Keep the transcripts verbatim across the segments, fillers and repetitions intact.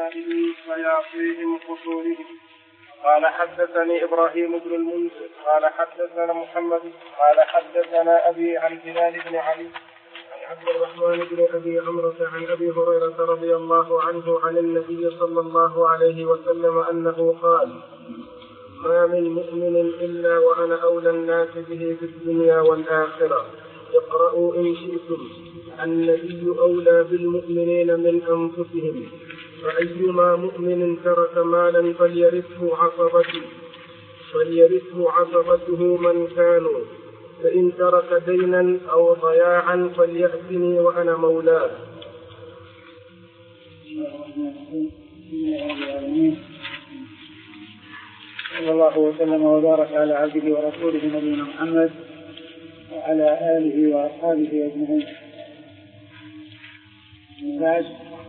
عباده ويعصيهم خصولهم. قال حدثني إبراهيم بن المنذر قال حدثنا محمد قال حدثنا أبي عن هلال بن علي عن عبد الرحمن بن أبي عمرو عن أبي هريرة رضي الله عنه عن النبي صلى الله عليه وسلم أنه قال: ما من مؤمن إلا وأنا أولى الناس به في الدنيا والآخرة. اقرأوا إن شئتم. النبي أولى بالمؤمنين من أنفسهم. فأيما مؤمن ترك مالا فليرثه عصبته فليرثه عصبته من كانوا، فإن ترك دينا أو ضياعا فليأتني وأنا مولاه. صلى الله وسلم وبارك على عبده ورسوله نبينا محمد وعلى آله وأصحابه أجمعين. بعد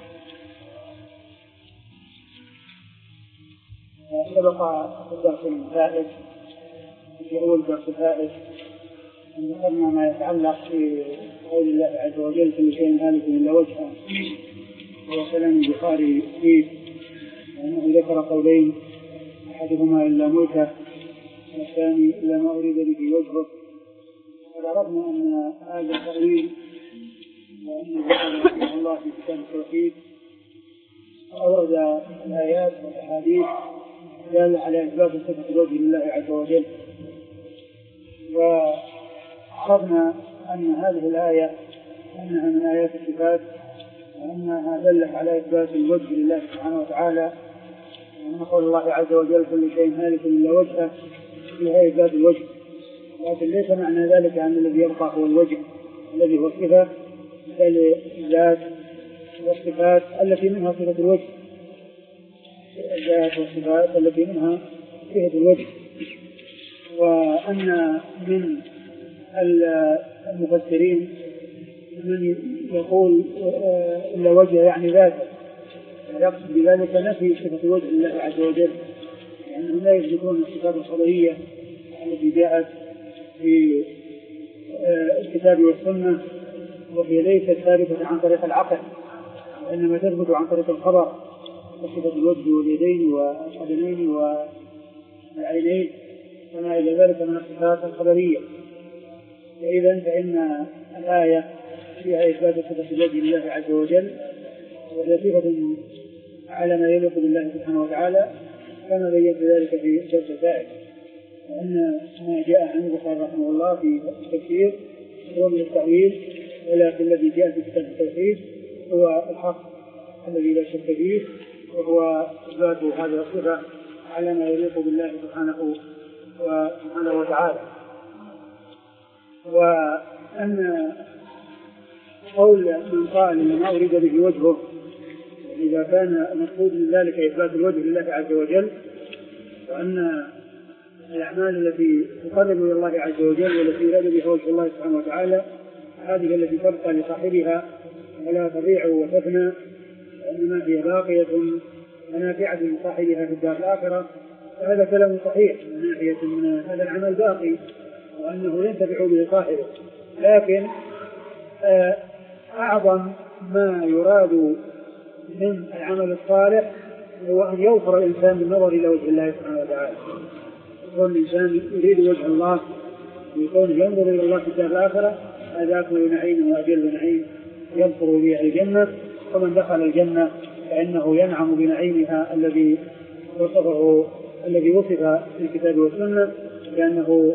سبق في الدرس الفائت في أول درس الفائت أن ذكرنا ما يتعلق في قول الله عز وجل: كل شيء هالك إلا وجهه، وهو كلام البخاري فيه، وأنه ذكر قولين: أحدهما إلا موته، والثاني إلا ما أريد به وجهه. وعرفنا أن هذا التأويل وأنه ذكر الله في كتاب التوحيد أورد الآيات والأحاديث دالة على إثبات صفة الوجه لله عز وجل. وعرفنا أن هذه الآية أنها من آيات الصفات، وأنها دلت على إثبات الوجه لله سبحانه وتعالى، وأن قول الله عز وجل: كل شيء هالك إلا وجهه، فيها إثبات الوجه. لكن ليس معنى ذلك أن الذي يبقى هو الوجه الذي هو الصفة، بل الذات والصفات التي منها صفة الوجه، الذات والصفات التي منها صفة الوجه. وأن من المفسرين من يقول إلا وجه يعني ذاته، يقصد بذلك نفي صفة الوجه لله عز وجل، لأنهم لا يثبتون الصفات الخبرية التي جاءت في الكتاب والسنة، وهي ليست ثابتة عن طريق العقل، وإنما تثبت عن طريق الخبر، كصفة الوجه واليدين والقدمين والعينين وما إلى ذلك من الصفات الخبرية. فإذا فإن الآية فيها إثبات صفة الوجه لله عز وجل، وهي صفة على ما يليق بالله سبحانه وتعالى، كما بينت ذلك في درس الفائت. وأن ما جاء عن البخاري رحمه الله في التفسير هو من التأويل، ولكن الذي جاء في كتاب التوحيد هو الحق الذي لا شك فيه، وهو إثبات هذه الصفة على ما يليق بالله سبحانه وسبحانه وتعالى. وأن قول من قال إن ما أريد به وجهه، إذا كان المقصود من ذلك إثبات الوجه لله عز وجل، وأن الأعمال التي تقرب إلى الله عز وجل والتي يراد بها وجه الله سبحانه وتعالى هذه التي تبقى لصاحبها ولا تضيع وتفنى، وإنما هي باقية ونافعة لصاحبها في الدار الآخرة. فهذا كلام صحيح من ناحية من هذا العمل باقي، وأنه ينتفع به صاحبه. لكن أعظم ما يراد من العمل الصالح هو أن يوفر الإنسان بالنظر إلى وجه الله سبحانه وتعالى. يكون الإنسان يريد وجه الله، ويكون ينظر إلى الله في الدار الآخرة، هذا أكمل نعيم وأجل نعيم ينظر به الجنة. ومن دخل الجنة فإنه ينعم بنعيمها الذي وصفه الذي وصف في الكتاب والسنة، لأنه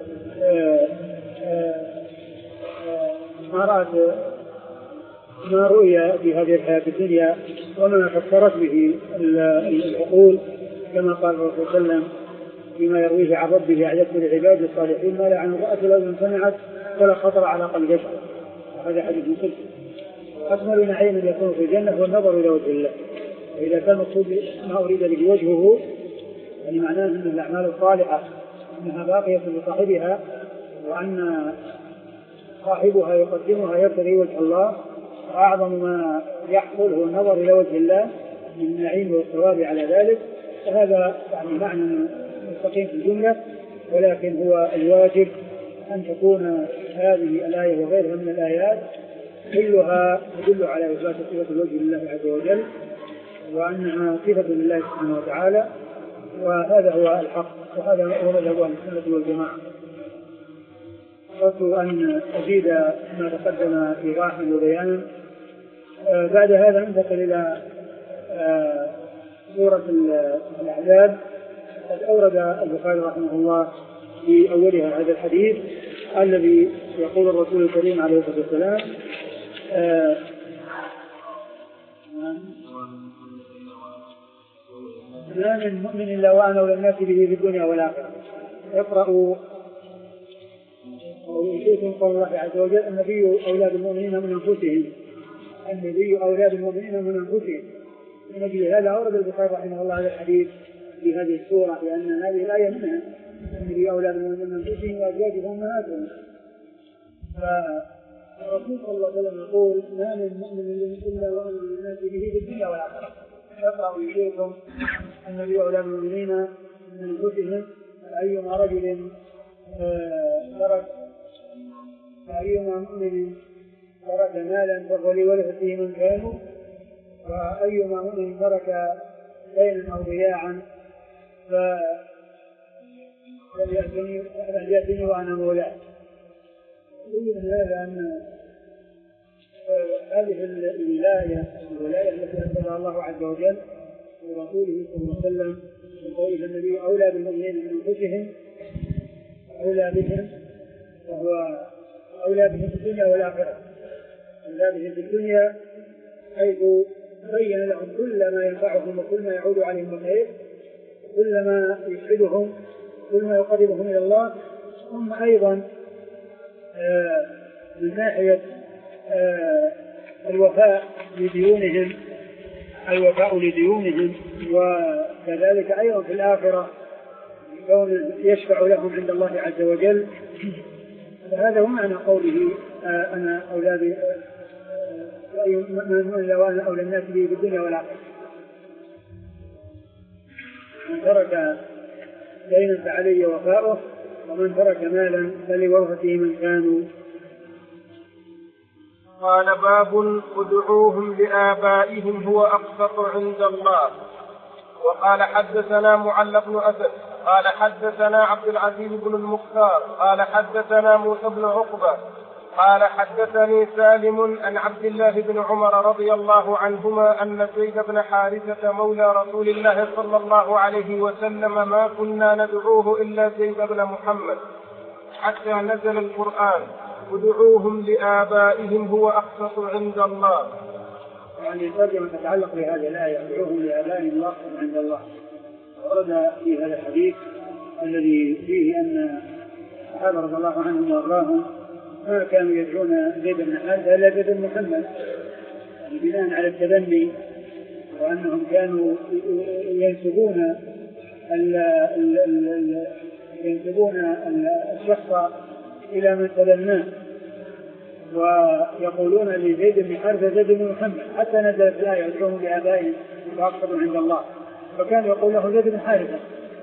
ما ما رؤي في هذه الحياة الدنيا وما فكرت به العقول، كما قال الرسول صلى الله عليه وسلم فيما يرويه عن ربه: أعددت لعباد الصالحين ما لا عن رأت الأذن سمعت ولا خطر على قلب بشر. هذا حديث مسلم. أكمل نعيم يكون في الجنة هو النظر إلى وجه الله. وإذا كان مقصود ما أريد به وجهه، يعني معناه أن الأعمال الصالحة أنها باقية لصاحبها، وأن صاحبها يقدمها يبتغي وجه الله، وأعظم ما يحصل هو النظر إلى وجه الله من النعيم والثواب على ذلك. فهذا يعني معنى مستقيم في الجملة، ولكن هو الواجب أن تكون هذه الآية وغيرها من الآيات كلها تدل على إثبات صفة الوجه لله عز وجل، وأنها صفة لله سبحانه وتعالى، وهذا هو الحق، وهذا هو مذهب أهل السنة والجماعة. أردت أن أزيد ما تقدم إيضاحا وبيانا. آه بعد هذا ننتقل إلى آه سورة الأحزاب. قد أورد البخاري رحمه الله في أولها هذا الحديث الذي يقول الرسول الكريم عليه الصلاة والسلام: آه ما من مؤمن إلا وأنا أولى الناس به في الدنيا والآخرة. اقرأوا ويؤتيكم قول الله عز وجل: النبي أولى بالمؤمنين من أنفسهم. النبي أولى بالمؤمنين من أنفسهم. النبي هذا أورد البخاري رحمه الله هذا الحديث في هذه السورة، لأن هذه الآية منها: النبي أولى بالمؤمنين من أنفسهم وأزواجهم أمهاتهم. فالرسول صلى الله عليه وسلم يقول: ما من مؤمن إلا وأولى بالناس به في الدنيا والآخرة. يقرأ إليكم: النبي أولى بالمؤمنين من أنفسهم. أيما رجل ترك أيما مؤمن ترك مالا فهو لورثته من كانوا، وأيما مؤمن ترك دينا أو ضياعا فليأتني وأنا مولاه. يقول من هذا أن هذه الولاية الولاية التي أنزلها الله عز وجل ورسوله صلى الله عليه وسلم يقول: النبي أولى بالمؤمنين من أنفسهم، أولى بهم، وهو أولى بهم في الدنيا والآخرة. أولى بهم في الدنيا حيث بين لهم كل ما ينفعهم وكل ما يعود عليهم بالخير، كل ما يسعدهم، كل ما يقربهم إلى الله. ثم أيضا آه من ناحية آه الوفاء لديونهم، الوفاء لديونهم، وكذلك أيضا في الآخرة كون يشفع لهم عند الله عز وجل. فهذا هو معنى قوله: آه أنا أولى من وأنا أولى الناس به في الدنيا والآخرة. من ترك دينا فعلي وفاؤه، ومن ترك مالا فلورثته من كانوا. قال: باب ادعوهم لآبائهم هو أقسط عند الله. وقال: حدثنا معل بن أسد قال حدثنا عبد العزيز بن المختار قال حدثنا موسى بن عقبة قال حدثني سالم عن عبد الله بن عمر رضي الله عنهما أن زيد بن حارثة مولى رسول الله صلى الله عليه وسلم ما كنا ندعوه إلا زيد بن محمد حتى نزل القرآن: ادعوهم لآبائهم هو أقسط عند الله. يعني ترجمة تتعلق بهذه الآية: ادعوهم لآبائهم هو أقسط عند الله. ورد في هذا الحديث الذي فيه أن الصحابة رضي الله عنهم وأرضاهم ما كانوا يدعون زيد بن حارثة إلا زيد بن محمد، بناء على التبني، وأنهم كانوا ينسبون ال ال ال ينسبون الشخص إلى من تبناه، ويقولون لزيد بن حارثة زيد بن محمد، حتى نزلت الآية: ادعوهم لآبائهم وأقسط عند الله. فكان يقول له زيد بن حارثة.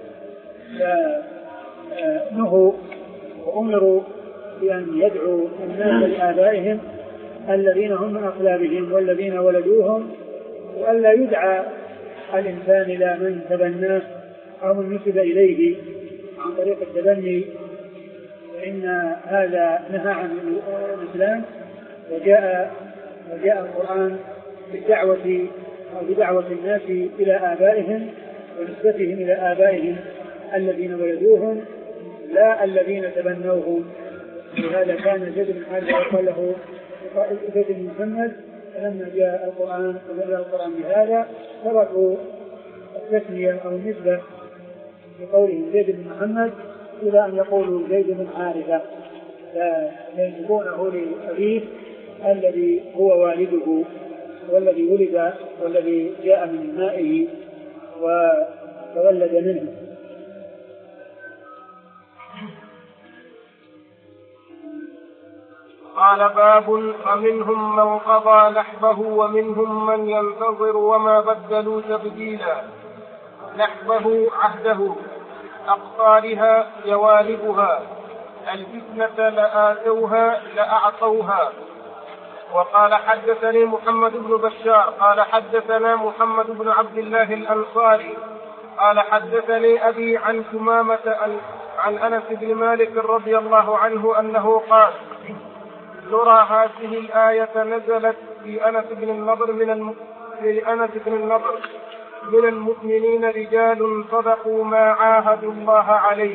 فنهوا وأمروا بأن يدعوا الناس لآبائهم الذين هم من أصلابهم والذين ولدوهم، وألا يدعى الإنسان إلى من تبناه أو من نسب إليه عن طريق التبني، فإن هذا نهى عن الإسلام. وجاء وجاء القرآن بالدعوة أو بدعوة الناس إلى آبائهم ونسبتهم إلى آبائهم الذين ولدوهم لا الذين تبنوهم. لهذا كان زيد بن حارثة يقال له زيد بن محمد، فلما جاء القرآن وجاء القرآن بهذا تركوا التسمية أو النسبة بقولهم زيد بن محمد إلى أن يقولوا زيد بن حارثة، فينسبونه لأبيه الذي هو والده والذي ولد والذي جاء من مائه وتولد منه. قال: باب ومنهم من قضى نحبه ومنهم من ينتظر وما بدلوا تبديلا. نحبه عهده، أقطارها جوانبها، الفتنة لآتوها لأعطوها. وقال حدثني محمد بن بشار قال حدثنا محمد بن عبد الله الأنصاري قال حدثني أبي عن ثمامة عن أنس بن مالك رضي الله عنه أنه قال نرى هذه الآية نزلت في أنس بن النضر من الم... في أنس بن النضر من المؤمنين رجال صدقوا ما عاهدوا الله عليه.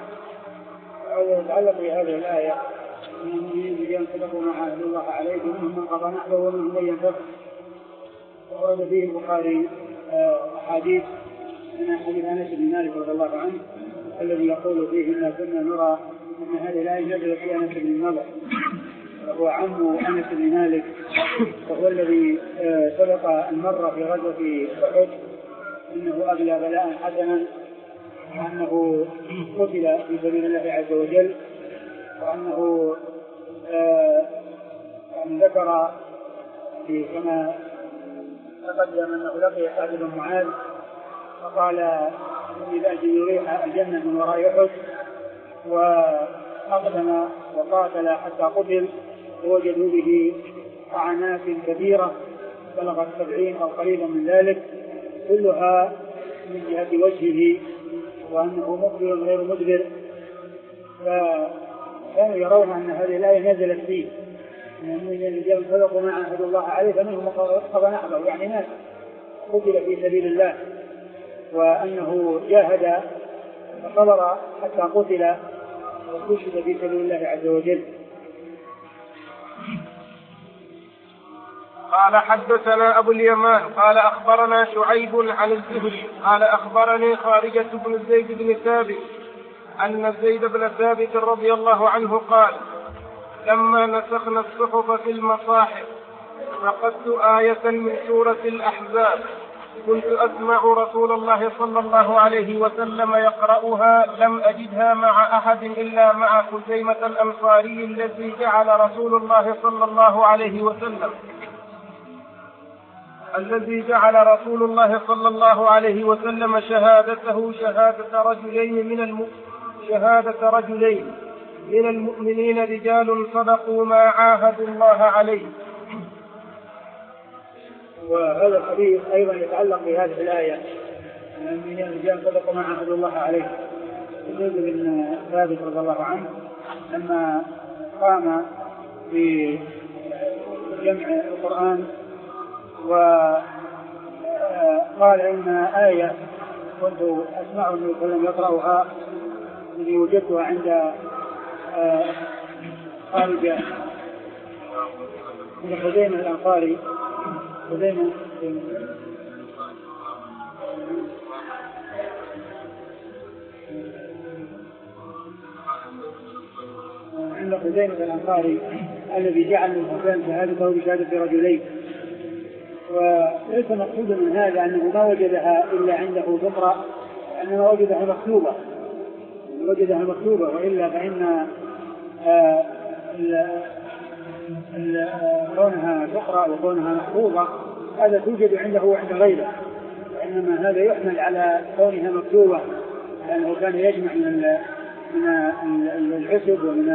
يتعلق بهذه الآية من المؤمنين رجال صدقوا ما عاهدوا الله عليه ومنهم من قضى نحبه ومنهم من ينتظر. وورد فيه البخاري أحاديث من حديث أنس بن مالك رضي الله عنه الذي يقول فيه إن كنا نرى أن هذه الآية نزلت في أنس بن النضر وهو عم أنس بن مالك وهو الذي سبق المرة في غزوة أحد إنه أبلى بلاء حسنا وأنه قتل في سبيل الله عز وجل وأنه يعني ذكر في كما تقدم أنه لقي سعد بن معاذ فقال إني لأجد ريح الجنة من وراء أحد وأقدم وقاتل حتى قتل ووجدوا به طعنات كثيرة بلغت سبعين أو قريبا من ذلك كلها من جهة وجهه وأنه مقبل غير مدبر فكانوا يرون أن هذه الآية نزلت فيه من الرجال صدقوا ما عاهدوا الله عليه فمنهم قضى نحبه يعني ناس قتل في سبيل الله وأنه جاهد فصبر حتى قتل واستشهد في سبيل الله عز وجل. قال حدثنا أبو اليمان قال أخبرنا شعيب عن الزهري قال أخبرني خارجة بن زيد بن ثابت أن زيد بن ثابت رضي الله عنه قال لما نسخنا الصحف في المصاحف فقدت آية من سورة الأحزاب كنت أسمع رسول الله صلى الله عليه وسلم يقرأها لم أجدها مع أحد إلا مع خزيمة الأنصاري الذي جعل رسول الله صلى الله عليه وسلم الذي جعل رسول الله صلى الله عليه وسلم شهادته شهادة رجلين من الم... شهادة رجلين من المؤمنين رجال صدقوا ما عاهدوا الله عليه. وهذا الحديث أيضا يتعلق بهذه الآية من المؤمنين رجال صدقوا ما عاهدوا الله عليه. زيد بن ثابت رضي الله عنه لما قام بجمع القرآن وقال إن آية كنت أسمع النبي صلى الله عليه وسلم يقرأها الذي وجدتها عند خارجة من خزيمة الأنصاري خزيمة عند خزيمة الأنصاري الذي جعل من حسين شهادته بشهادة رجلين. وليس مقصود من هذا أنه ما وجدها إلا عنده فقرة أنه وجدها مكتوبة وجدها مكتوبة وإلا فإن آه كونها فقرة وكونها محفوظة هذا توجد عنده وعند غيره وإنما هذا يحمل على كونها مكتوبة لأنه كان يجمع من من العسب ومن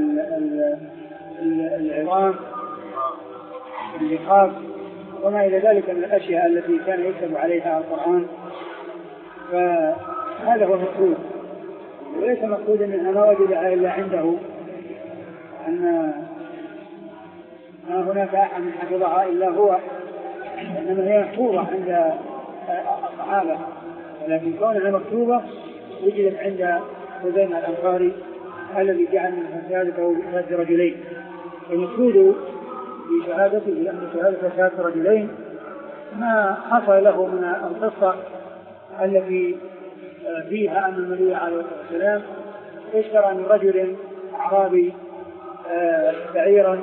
العظام اللحاف وما إلى ذلك من الأشياء التي كان يكتب عليها القرآن فهذا هو المقصود. وليس مقصود منها ما وجدها إلا عنده أن ما هناك أحد من حفظها إلا هو إنما هي محفوظة عند الصحابة ولكن كونها مكتوبة وجدت عند خزيمة الأنصاري الذي جعل من شهادته بشهادة رجلين. المقصود بشهادته لأن شهادة شهادة رجلين ما حصل له من القصة التي فيها أن النبي عليه الصلاة والسلام اشترى من رجل أعرابي بعيرا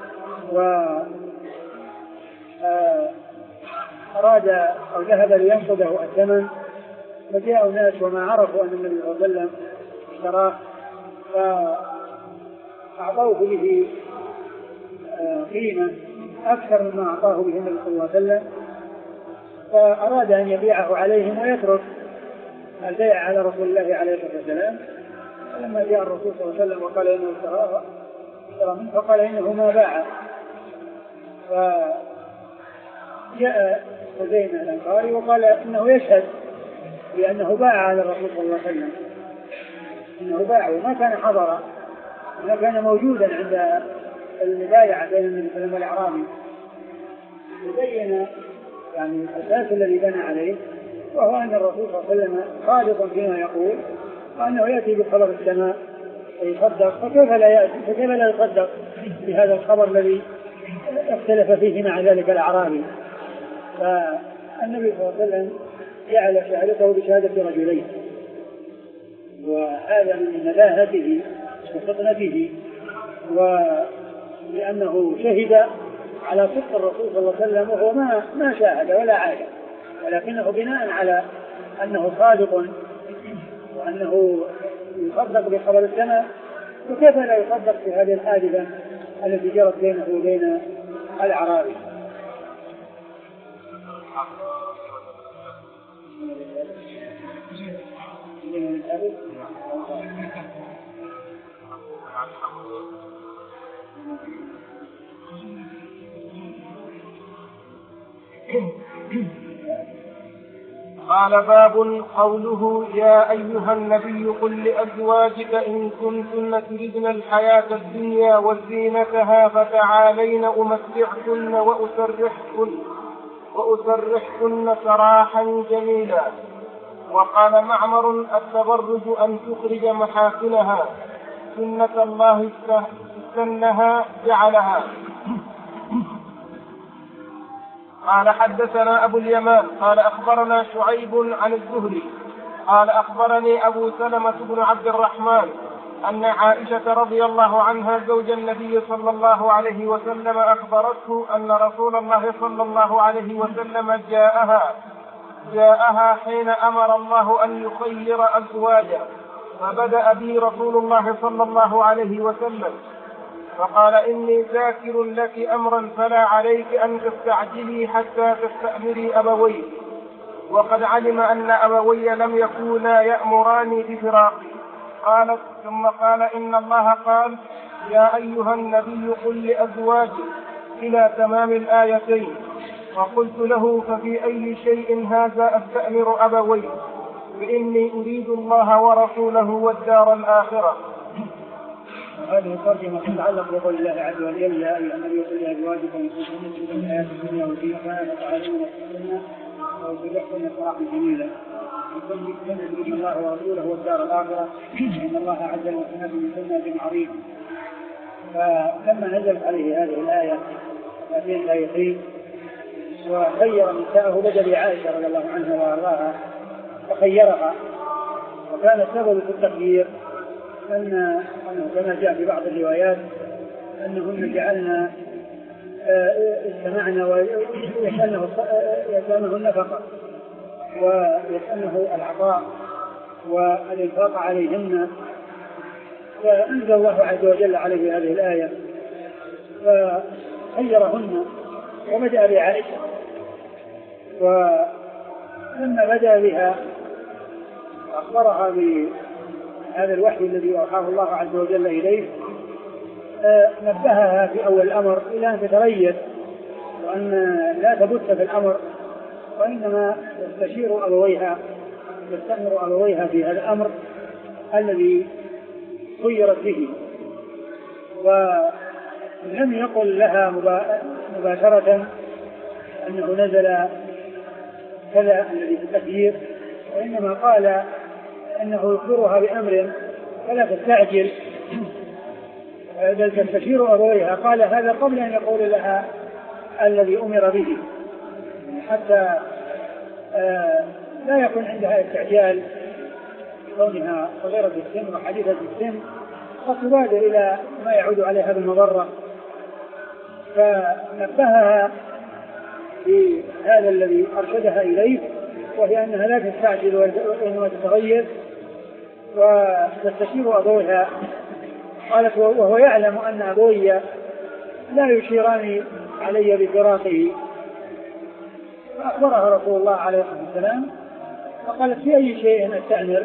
وأراد أو ذهب لينقذه الثمن فجاء الناس وما عرفوا أن النبي صلى الله عليه وسلم اشتراه فأعطوه به قيمة أكثر مما أعطاه به النبي صلى الله عليه وسلم فأراد أن يبيعه عليهم ويترك البيع على رسول الله عليه الصلاة والسلام. فلما جاء الرسول صلى الله عليه وسلم وقال إنه اشتراه فقال إنه ما باع فجاء خزيمة الأنصاري وقال إنه يشهد بأنه باع على الرسول صلى الله عليه وسلم، إنه باع وما كان حضر، ما كان موجودا عند المبايعة بين النبي صلى الله عليه وسلم والأعرابي. وبين يعني الأساس الذي بنى عليه، وهو أن الرسول صلى الله عليه وسلم صادق فيما يقول، وأنه يأتي بخبر السماء ويصدق، فكيف لا يأتي فكيف لا يصدق بهذا الخبر الذي اختلف فيه مع ذلك الأعرابي. فالنبي صلى الله عليه وسلم جعل شهادته بشهادة رجلين، وهذا من نباهته وفطنته، ولأنه شهد على صدق الرسول صلى الله عليه وسلم، وهو ما ما شاهد ولا عاد، ولكنه بناء على أنه صادق وأنه يصدق بخبر السماء، وكيف لا يصدق في هذه الحادثة التي جرت بينه وبين الأعرابي. قال باب قوله يا أيها النبي قل لأزواجك إن كنتن تردن الحياة الدنيا وزينتها فتعالين أمتعكن وأسرحكن وأسرحكن سراحا جميلا. وقال معمر التبرج أن تخرج محاسنها سنة الله سنها جعلها. قال حدثنا أبو اليمان قال أخبرنا شعيب عن الزهري قال أخبرني أبو سلمة بن عبد الرحمن أن عائشة رضي الله عنها زوج النبي صلى الله عليه وسلم أخبرته أن رسول الله صلى الله عليه وسلم جاءها جاءها حين أمر الله أن يخير أزواجه، فبدأ بي رسول الله صلى الله عليه وسلم فقال إني ذاكر لك أمرا فلا عليك أن تستعجلي حتى تستأمري أبوي، وقد علم أن أبوي لم يكونا يأمراني بفراقي. قالت ثم قال إن الله قال يا أيها النبي قل لأزواجك إلى تمام الآيتين. فقلت له ففي أي شيء هذا أستأمر أبوي؟ فإني أريد الله ورسوله والدار الآخرة. هذه الترجمة تتعلق بقول الله عز وجل يا أيها النبي قل لأزواجك إن كنتن تردن الحياة الدنيا وزينتها فتعالين أمتعكن وأسرحكن سراحا جميلا. إن كنتن تردن الله ورسوله والدار الآخرة إن الله أعد المحسنات منكن أجرا عظيما. فلما نزلت عليه هذه الآية هذه الآيتين وخير نساءه بدأ بعائشة رضي الله عنها وأرضاها فخيرها، وكان السبب في التخيير أن كما جاء في بعض الروايات أنهن جعلنا استمعنا ويسألنه النفقة ويسألنه العطاء والإنفاق عليهن، فأنزل الله عز وجل عليه هذه الآية فخيرهن وبدأ بعائشة. ولما بدأ بها أخبرها بهذا الوحي الذي أوحاه الله عز وجل إليه، نبهها في أول الأمر إلى أن تتريث وأن لا تبت في الأمر، وإنما تستشير أبويها تستأمر أبويها في هذا الأمر الذي خيرت به. ولم يقل لها مباشرة أنه نزل كذا الذي في التخيير، وإنما قال أنه يخبرها بأمر فلا تستعجل بل تستشير أبويها. قال هذا قبل أن يقول لها الذي أمر به، حتى آه لا يكون عندها استعجال كونها صغيرة السن وحديثة السن قد تبادر إلى ما يعود عليها بالمضرة. فنبهها بهذا الذي أرشدها إليه، وهي أنها لا تستعجل وإنما تتغير وتستشير أبويها. قالت وهو يعلم أن أبوي لا يشيران علي بفراقه. فأخبرها رسول الله عليه الصلاة والسلام فقالت في أي شيء أستأمر،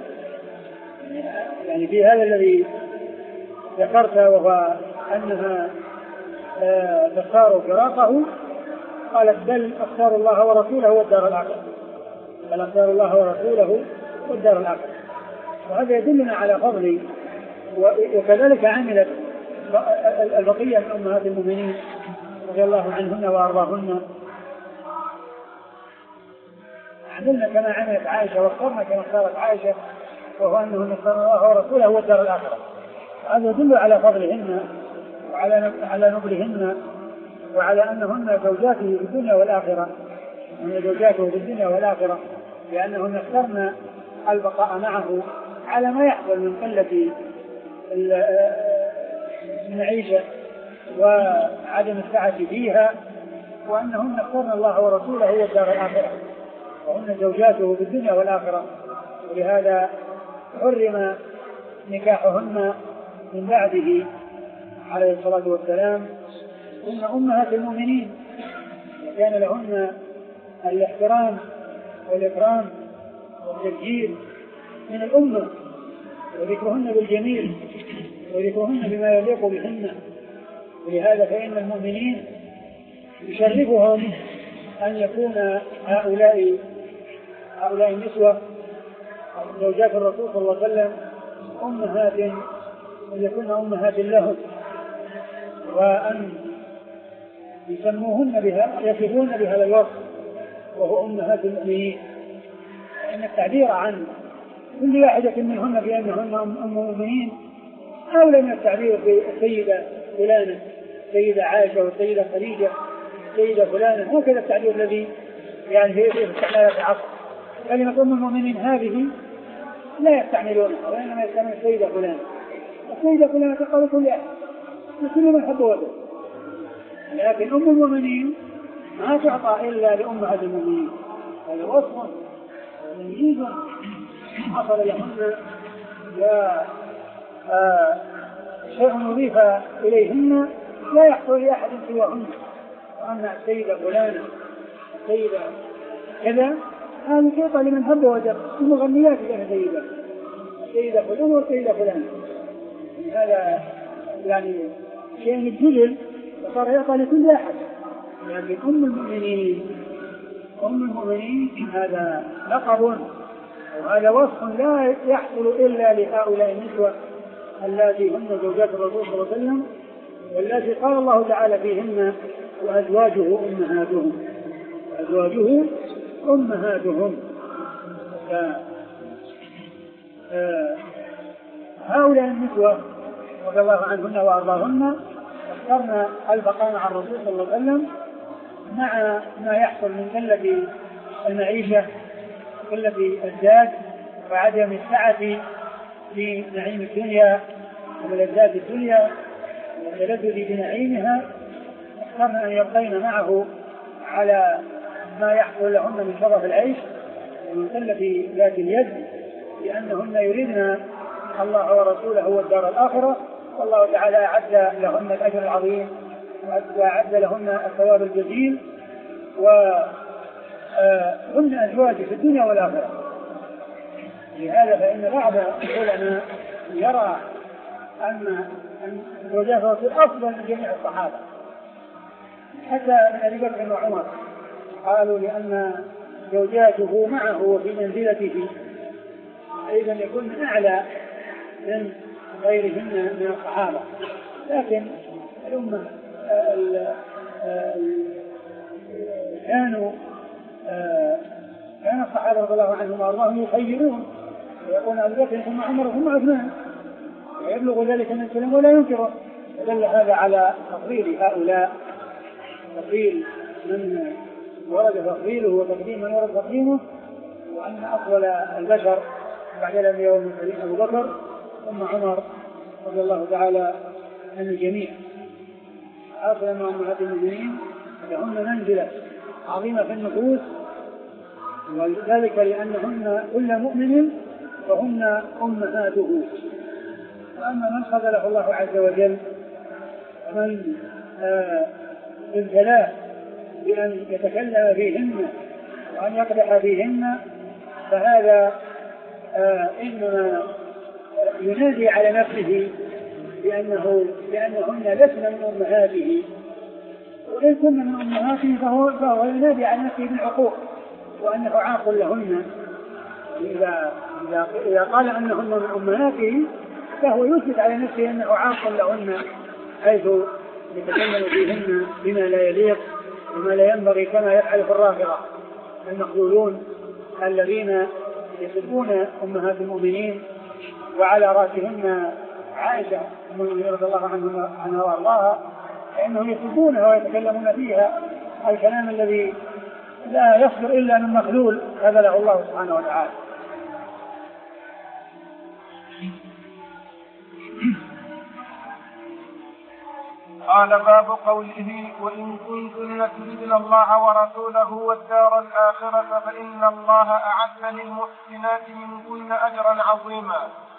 يعني في هذا الذي ذكرت، وهو أنها فاختاروا فراقه، قالت بل اختار الله ورسوله والدار الآخرة، بل اختار الله ورسوله والدار الآخرة. وهذا يدلنا على فضل. وكذلك عملت البقية من أمهات المؤمنين رضي الله عنهن وأرضاهن، عملنا كما عملت عائشة واخترنا كما اختارت عائشة، وهو أنهن اختارن الله ورسوله والدار الآخرة. هذا يدل على فضلهن وعلى على نبلهن وعلى أنهن زوجاته في الدنيا والآخرة، أن زوجاته في الدنيا والآخرة، لأنهن اخترن البقاء معه على ما يحصل من قلة المعيشة وعدم السعة فيها، وأنهن اخترن الله ورسوله والدار الآخرة، وهن زوجاته في الدنيا والآخرة. ولهذا حرم نكاحهن من بعده عليه الصلاة والسلام. هن أمهات المؤمنين، وكان لهن الاحترام والإكرام والتبجيل من الأمة، وذكرهن بالجميل وذكرهن بما يليق بهن. ولهذا فإن المؤمنين يشرفهم أن يكون هؤلاء هؤلاء النسوة زوجات الرسول صلى الله عليه وسلم أمهات، ويكون أمهات لهم، وأن يسموهن بها يصفون بهذا الوصف وهو أمهات المؤمنين. إن التعبير عن كل واحدة منهن بأنهن أم المؤمنين أولى من التعبير بالسيدة فلانة، السيدة عائشة والسيدة خديجة السيدة فلانة، هكذا التعبير الذي يعني في استعمالات العصر. كلمة أم المؤمنين هذه لا يستعملونها، وإنما يستعمل السيدة فلانة. السيدة فلانة تقول كل أحد وكل من حب وده، لكن أم المؤمنين ما تعطى إلا لأمهات المؤمنين. هذا وصف مميز حصل لهن لا آه شيء نضيف إليهن لا يحصل لأحد سواهن. وأن السيدة فلانة السيدة كذا هذا تعطى لمن حب وده، المغنيات كذا سيدة السيدة فلانة والسيدة فلانة. هذا يعني شيء مجلل وصار يعطى لكل أحد. لكن أم المؤمنين أم المؤمنين هذا لقب، وهذا وصف لا يحصل إلا لهؤلاء النسوة التي هن زوجات الرسول صلى الله عليه وسلم، والتي قال الله تعالى فيهن وأزواجه أمهاتهم أزواجه أمهاتهم. هؤلاء النسوة رضي الله عنهن وأرضاهن اخترنا البقاء مع الرسول صلى الله عليه وسلم مع ما يحصل من قلة المعيشة قلة الزاد وعدم السعة في نعيم الدنيا وملذات الدنيا والتلذذ بنعيمها. اخترنا أن يبقين معه على ما يحصل لهن من شرف العيش ومن قلة ذات اليد، لأنهن يريدن الله ورسوله والدار الآخرة، والله تعالى أعد لهن الأجر العظيم وأعد لهن الثواب الجزيل، وهن أزواج في الدنيا والآخرة. لهذا فإن بعض العلماء يرى أن زوجات الرسول أفضل من جميع الصحابة حتى من أبي بكر وعمر، قالوا لأن زوجاته معه وفي منزلته أيضا يكون أعلى من غيرهن من الصحابة. لكن الأمة كانوا كان الصحابة رضي الله عنهم وأرضاهم يخيرون ويقول أبو بكر ثم عمر ثم عثمان، ويبلغ ذلك من السلام ولا ينكره. فدل هذا على تفضيل هؤلاء، تفضيل من ورد تفضيله وتقديم من ورد تقديمه، وأن أفضل البشر بعد الأنبياء والمرسلين أبو بكر ثم عمر رضي الله تعالى عن الجميع. أصلا أن أمهات المؤمنين لهن منزلة عظيمة في النفوس، وذلك لأنهن كل مؤمن فهن أمهاته. وأما من خذله الله عز وجل ومن ابتلاه بأن يتكلم فيهن وأن يقدح فيهن، فهذا آه إنما ينادي على نفسه بأنه لأنهن لسن من أمهاته وإن كن من أمهاته فهو, فهو ينادي عن نفسه بالعقوق وأنه عاق لهن. إذا, إذا, إذا قال أنهن من أمهاته فهو يثبت على نفسه أنه عاق لهن، حيث يتكلم فيهن بما لا يليق وما لا ينبغي، كما يفعل في الرافضة المخذولون الذين يسبون أمهات المؤمنين وعلى رأسهن عائشة رضي الله عنها وارضاها، فإنهم يسبونها ويتكلمون فيها الكلام الذي لا يصدر إلا من مخذول خذله الله سبحانه وتعالى. قال باب قوله وإن كنتن تردن الله ورسوله والدار الآخرة فإن الله أعد للمحسنات منكن أجرا عظيما.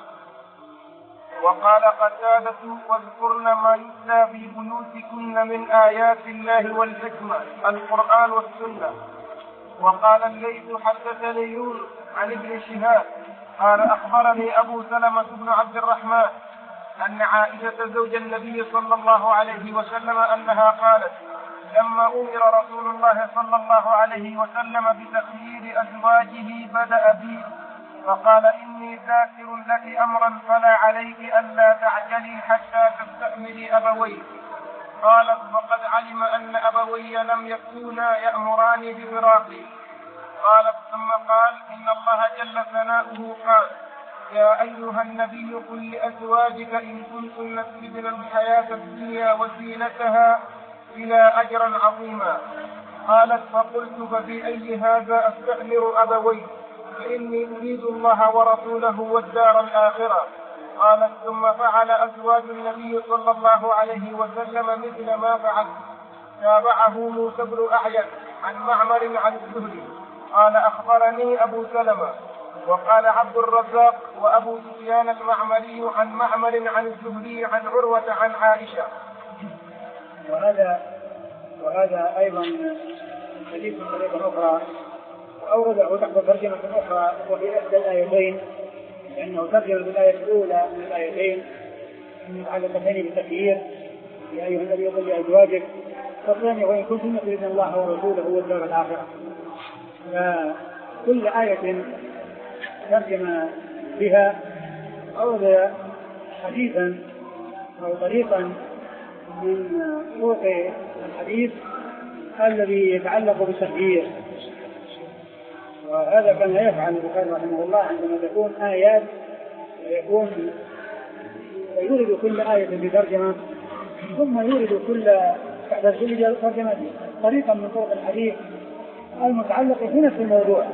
وقال قتادة واذكرن ما يتلى في بيوتكن من آيات الله والحكمة القرآن والسنة. وقال الليث حدثني يونس عن ابن شهاب قال أخبرني أبو سلمة بن عبد الرحمن أن عائشة زوج النبي صلى الله عليه وسلم أنها قالت لما أمر رسول الله صلى الله عليه وسلم بتخيير أزواجه بدأ بي فقال إني ذاكر لك أمرا فلا عليك ألا تعجلي حتى تستأمري أبويك. قالت فقد علم أن أبوي لم يكونا يأمراني بفراقي. قالت ثم قال إن الله جل ثناؤه قال يا أيها النبي قل لأزواجك إن كنتن تردن الحياة الدنيا وزينتها إلى أجرا عظيما. قالت فقلت ففي أي هذا أستأمر أبوي فإني أريد الله ورسوله والدار الآخرة. قالت ثم فعل أزواج النبي صلى الله عليه وسلم مثل ما فعل. تابعه موسى بن أعين عن معمر عن الزهري قال أخبرني أبو سلمة. وقال عبد الرزاق وأبو سفيان المعمري عن معمر عن الزهري عن عروة عن عائشة. وهذا وهذا أيضا حديث من طريقة أخرى وأورده تحت ترجمة أخرى وفي إحدى الآيتين، لأنه ترجم بالآية الأولى من الآيتين المتعلقتين بالتخيير يا أيها النبي قل لأزواجك، والثاني وإن كنتم تردن الله ورسوله والدار الآخرة. فكل آية ترجم بها أورد حديثا أو طريقا من طرق الحديث الذي يتعلق بالتخيير. وهذا كان يفعل البخاري رحمه الله عندما تكون آيات ويكون يورد كل آية بترجمة ثم يورد كل بعد كل ترجمة طريقا من طرق الحديث المتعلق في نفس الموضوع.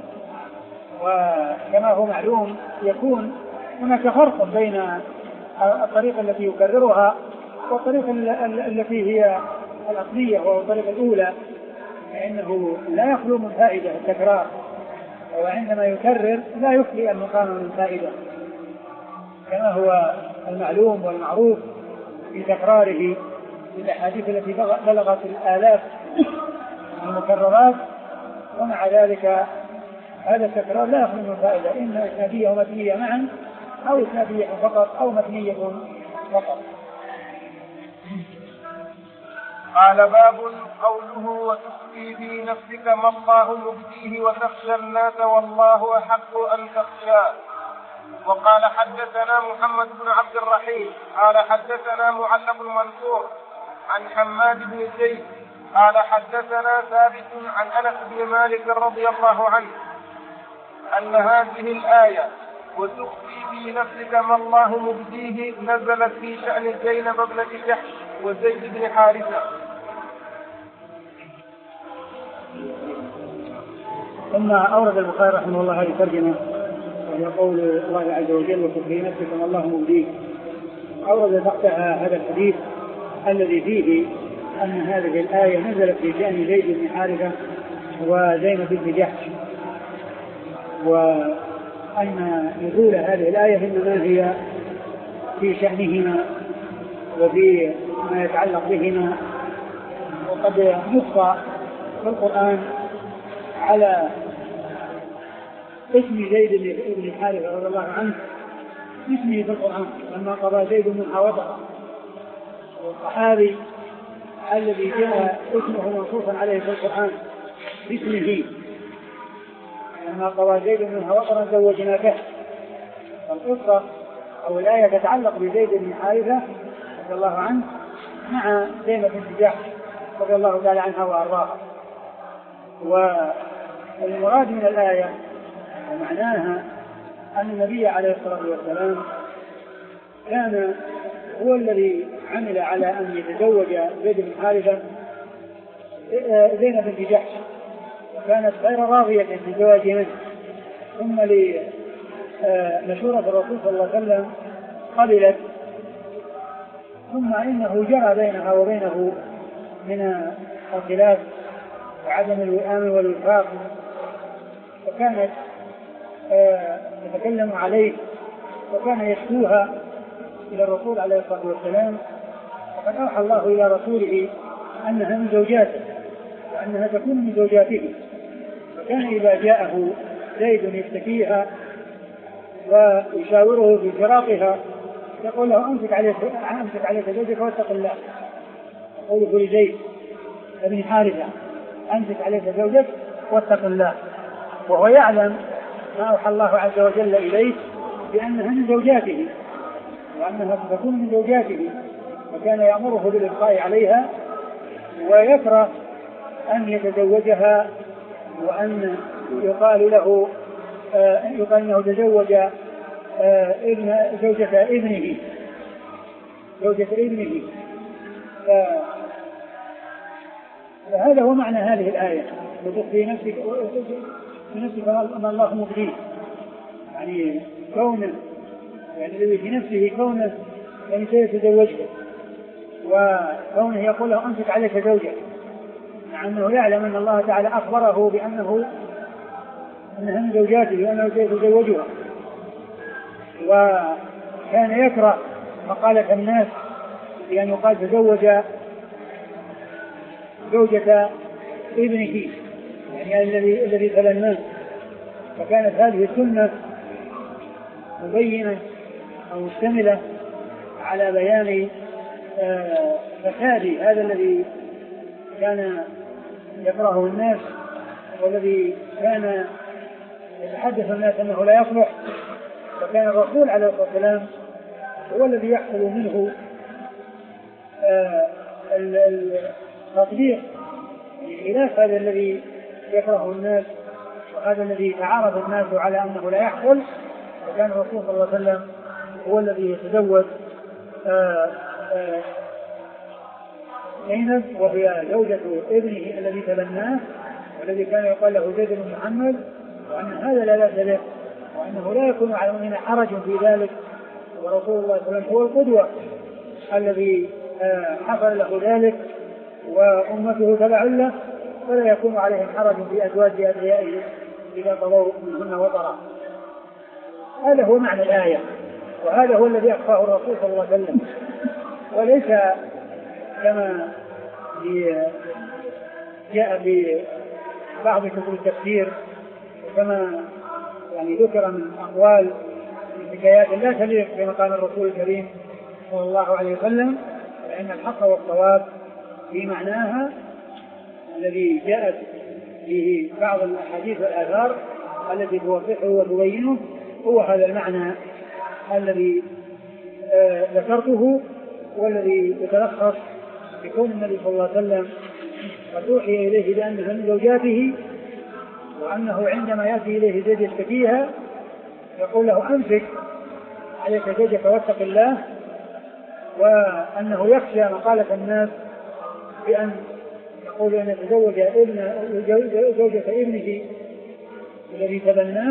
وكما هو معلوم يكون هناك فرق بين الطريقة التي يكررها والطريقة التي هي الأصلية وهو الطريقة الأولى، فإنه لا يخلو من فائدة التكرار، وعندما يكرر لا يخلي المقام من فائدة كما هو المعلوم والمعروف في تكراره في الأحاديث التي بلغت الآلاف المكررات. ومع ذلك هذا التكرار لا يخلو من فائدة، إما إسنادية ومتنية معا أو إسنادية فقط أو متنية فقط. قال باب قوله وتخفي في نفسك ما الله مبديه وتخشى الناس والله أحق أن تخشاه. وقال حدثنا محمد بن عبد الرحيم قال حدثنا معل بن منصور عن حماد بن زيد قال حدثنا ثابت عن أنس بن مالك رضي الله عنه أن هذه الآية وتخفي في نفسك ما الله مبديه نزلت في شأن زينب ابنة جحش وزيد بن حارثة. ثم أورد البخاري رحمه الله هذه الترجمة وهي قول الله عز وجل وتخفي نفسك ما الله مبديه. أورد تحتها هذا الحديث الذي فيه أن هذه الآية نزلت في شأن زيد بن حارثة وزينب بن جحش، وأن نزول هذه الآية إنما هي في شأنهما وفي ما يتعلق بهما. وقد نص في القرآن على اسم زيد بن حارثة رضي الله عنه اسمه في القرآن لما قضى زيد من حوضه والصحابي الذي جاء اسمه منصوصا عليه في القرآن باسمه، لما قضى زيد منها وطرا زوجناكه. القصة أو الآية تتعلق بزيد بن حارثة رضي الله عنه مع زينب بنت جحش رضي الله تعالى عنها وأرضاها. والمراد من الآية ومعناها أن النبي عليه الصلاة والسلام كان هو الذي عمل على أن يتزوج زيد بن حارثة زينب بنت جحش، وكانت غير راضية بزواج منه، ثم لمشورة الرسول صلى الله عليه وسلم قبلت، ثم إنه جرى بينها وبينه من الخلاف وعدم الوئام والوفاق، فكانت تتكلم عليه وكان يشكوها إلى الرسول عليه الصلاة والسلام. وقد أوحى الله إلى رسوله أنها من زوجاته وأنها تكون من زوجاته، فكان إذا جاءه زيد يشتكيها ويشاوره في فراقها يقول له أمسك عليك أمسك عليك زوجك واتق الله. يقول لزيد بن حارثة أمسك عليك زوجك واتق الله، وهو يعلم ما أوحى الله عز وجل إليه بأنها من زوجاته وأنها تكون من زوجاته، وكان يأمره بالإبقاء عليها ويكره أن يتزوجها وأن يقال له آه يقال أنه تزوج آه ابن زوجة ابنه زوجة ابنه. فهذا هو معنى هذه الآية، وتخفي نفسك في نفسك ما الله مبديه، يعني كونه يعني الذي في نفسه كونه يعني سيتزوجه، وكونه يقول له أمسك عليك زوجك، مع أنه يعلم أن الله تعالى أخبره بأنه أنها من زوجاته وأنه سيتزوجها. وكان يكره مقالة الناس بأن يقال تزوج زوجة ابنه، يعني الذي الذي تبناه. فكانت هذه السنة مبينة أو مشتملة على بيان فساد هذا الذي كان يكرهه الناس والذي كان يتحدث الناس أنه لا يصلح. فكان الرسول عليه الصلاة والسلام هو الذي يحصل منه التطبيق خلاف هذا الذي يكرهه الناس وهذا الذي تعارض الناس على أنه لا يحصل. وكان الرسول صلى الله عليه وسلم هو الذي يتزوج زينب وهي زوجة ابنه الذي تبناه والذي كان يقال له زيد بن محمد، وأن هذا لا بأس به وأنه لا يكون على المؤمنين حرج في ذلك. ورسول الله صلى الله عليه وسلم هو القدوة الذي حصل له ذلك وأمته تبع له، فلا يكون عليهم حرج في أزواج أدعيائه إذا قضوا منهن وطرا. هذا هو معنى الآية، وهذا هو الذي أخفاه الرسول صلى الله عليه وسلم، وليس كما جاء في بعض كتب التفسير وكما يعني ذكر من أقوال حكايات لا تليق بمقام الرسول الكريم صلى الله عليه وسلم، فإن الحق والصواب في معناها الذي جاءت فيه بعض الأحاديث والآثار التي توضحه وتبينه هو هذا المعنى الذي آه ذكرته، والذي يتلخص بكون النبي صلى الله عليه وسلم قد أوحي إليه بأنها من زوجاته، وأنه عندما يأتي إليه زيد يشتكيها يقول له أمسك عليك زوجك واتق الله، وأنه يخشى مقالة الناس بأن يقول أن يتزوج ابن زوجة ابنه الذي تبناه.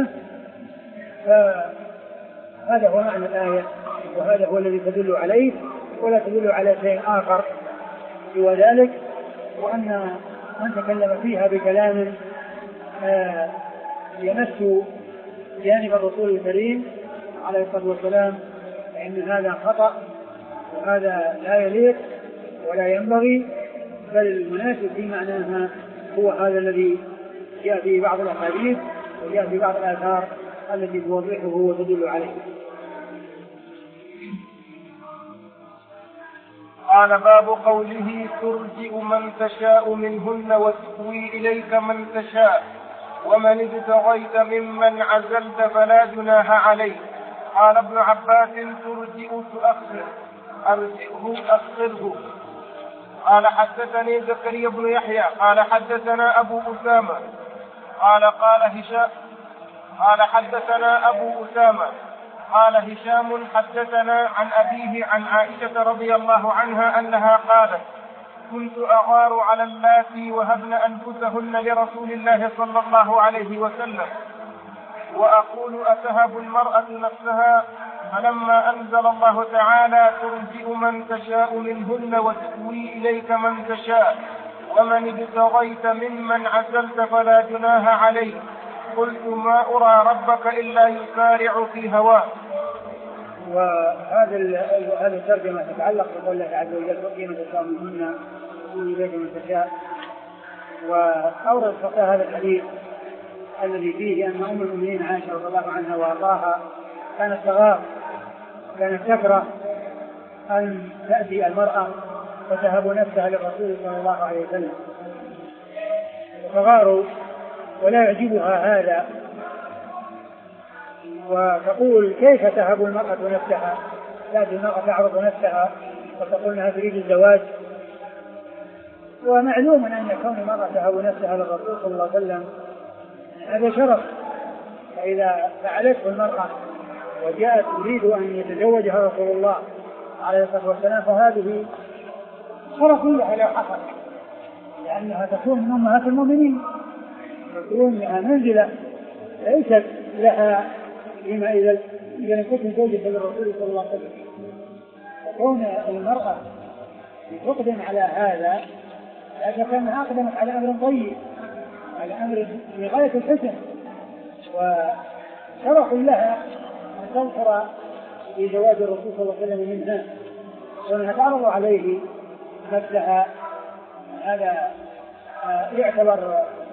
فهذا هو معنى الآية، وهذا هو الذي تدل عليه، ولا تدل على شيء آخر سوى ذلك. وأن من تكلم فيها بكلام آه يمس جانب الرسول الكريم عليه الصلاة والسلام فإن هذا خطأ وهذا لا يليق ولا ينبغي، بل المناسب في معناها هو هذا الذي جاء في بعض الأحاديث وجاء في بعض الآثار التي توضحه وتدل عليه. قال باب قوله ترجئ من تشاء منهن وتؤوي إليك من تشاء ومن ابتغيت ممن عزلت فلا جناح عليه. قال ابن عباس ترجئ تؤخر أرجئه أخره. قال حدثني زكريا بن يحيى قال حدثنا أبو أسامة قال قال هشام قال حدثنا أبو أسامة قال هشام حدثنا عن أبيه عن عائشة رضي الله عنها أنها قالت كنت أغار على اللاتي وهبن أنفسهن لرسول الله صلى الله عليه وسلم وأقول أتهب المرأة نفسها فلما أنزل الله تعالى ترجئ من تشاء منهن وتؤوي إليك من تشاء ومن ابتغيت ممن عزلت فلا جناح عليه قلت ما أرى ربك إلا يسارع في هواه. وهذا هذه الترجمة تتعلق بقول الله عز وجل ترجئ من تشاء منهن وتؤوي إليك من تشاء. وأورد الفقهاء هذا الحديث الذي فيه أن أم المؤمنين عائشة رضي الله عنها وأرضاها كانت تغار كانت تكره أن تأتي المرأة وتهب نفسها للرسول صلى الله عليه وسلم فغاروا ولا يعجبها هذا وتقول كيف تهب المرأة نفسها تأتي المرأة تعرض نفسها وتقول أنها تريد الزواج. ومعلوم أن كون المرأة تهب نفسها للرسول صلى الله عليه وسلم هذا شرف فإذا فعلته المرأة وجاءت تريد أن يتزوجها رسول الله عليه الصلاة والسلام فهذه شرف لها لو حصل لأنها تكون من أمهات المؤمنين تكون لها منزلة ليست لها فيما إذا لم تكن زوجة للرسول صلى الله عليه وسلم. تكون المرأة تقدم على هذا لا كانها أقدمت على أمر طيب على أمر في غاية الحسن وشرف لها أن تنصر في زواج الرسول صلى الله عليه وسلم منها وأنها تعرض عليه نفسها. هذا يعتبر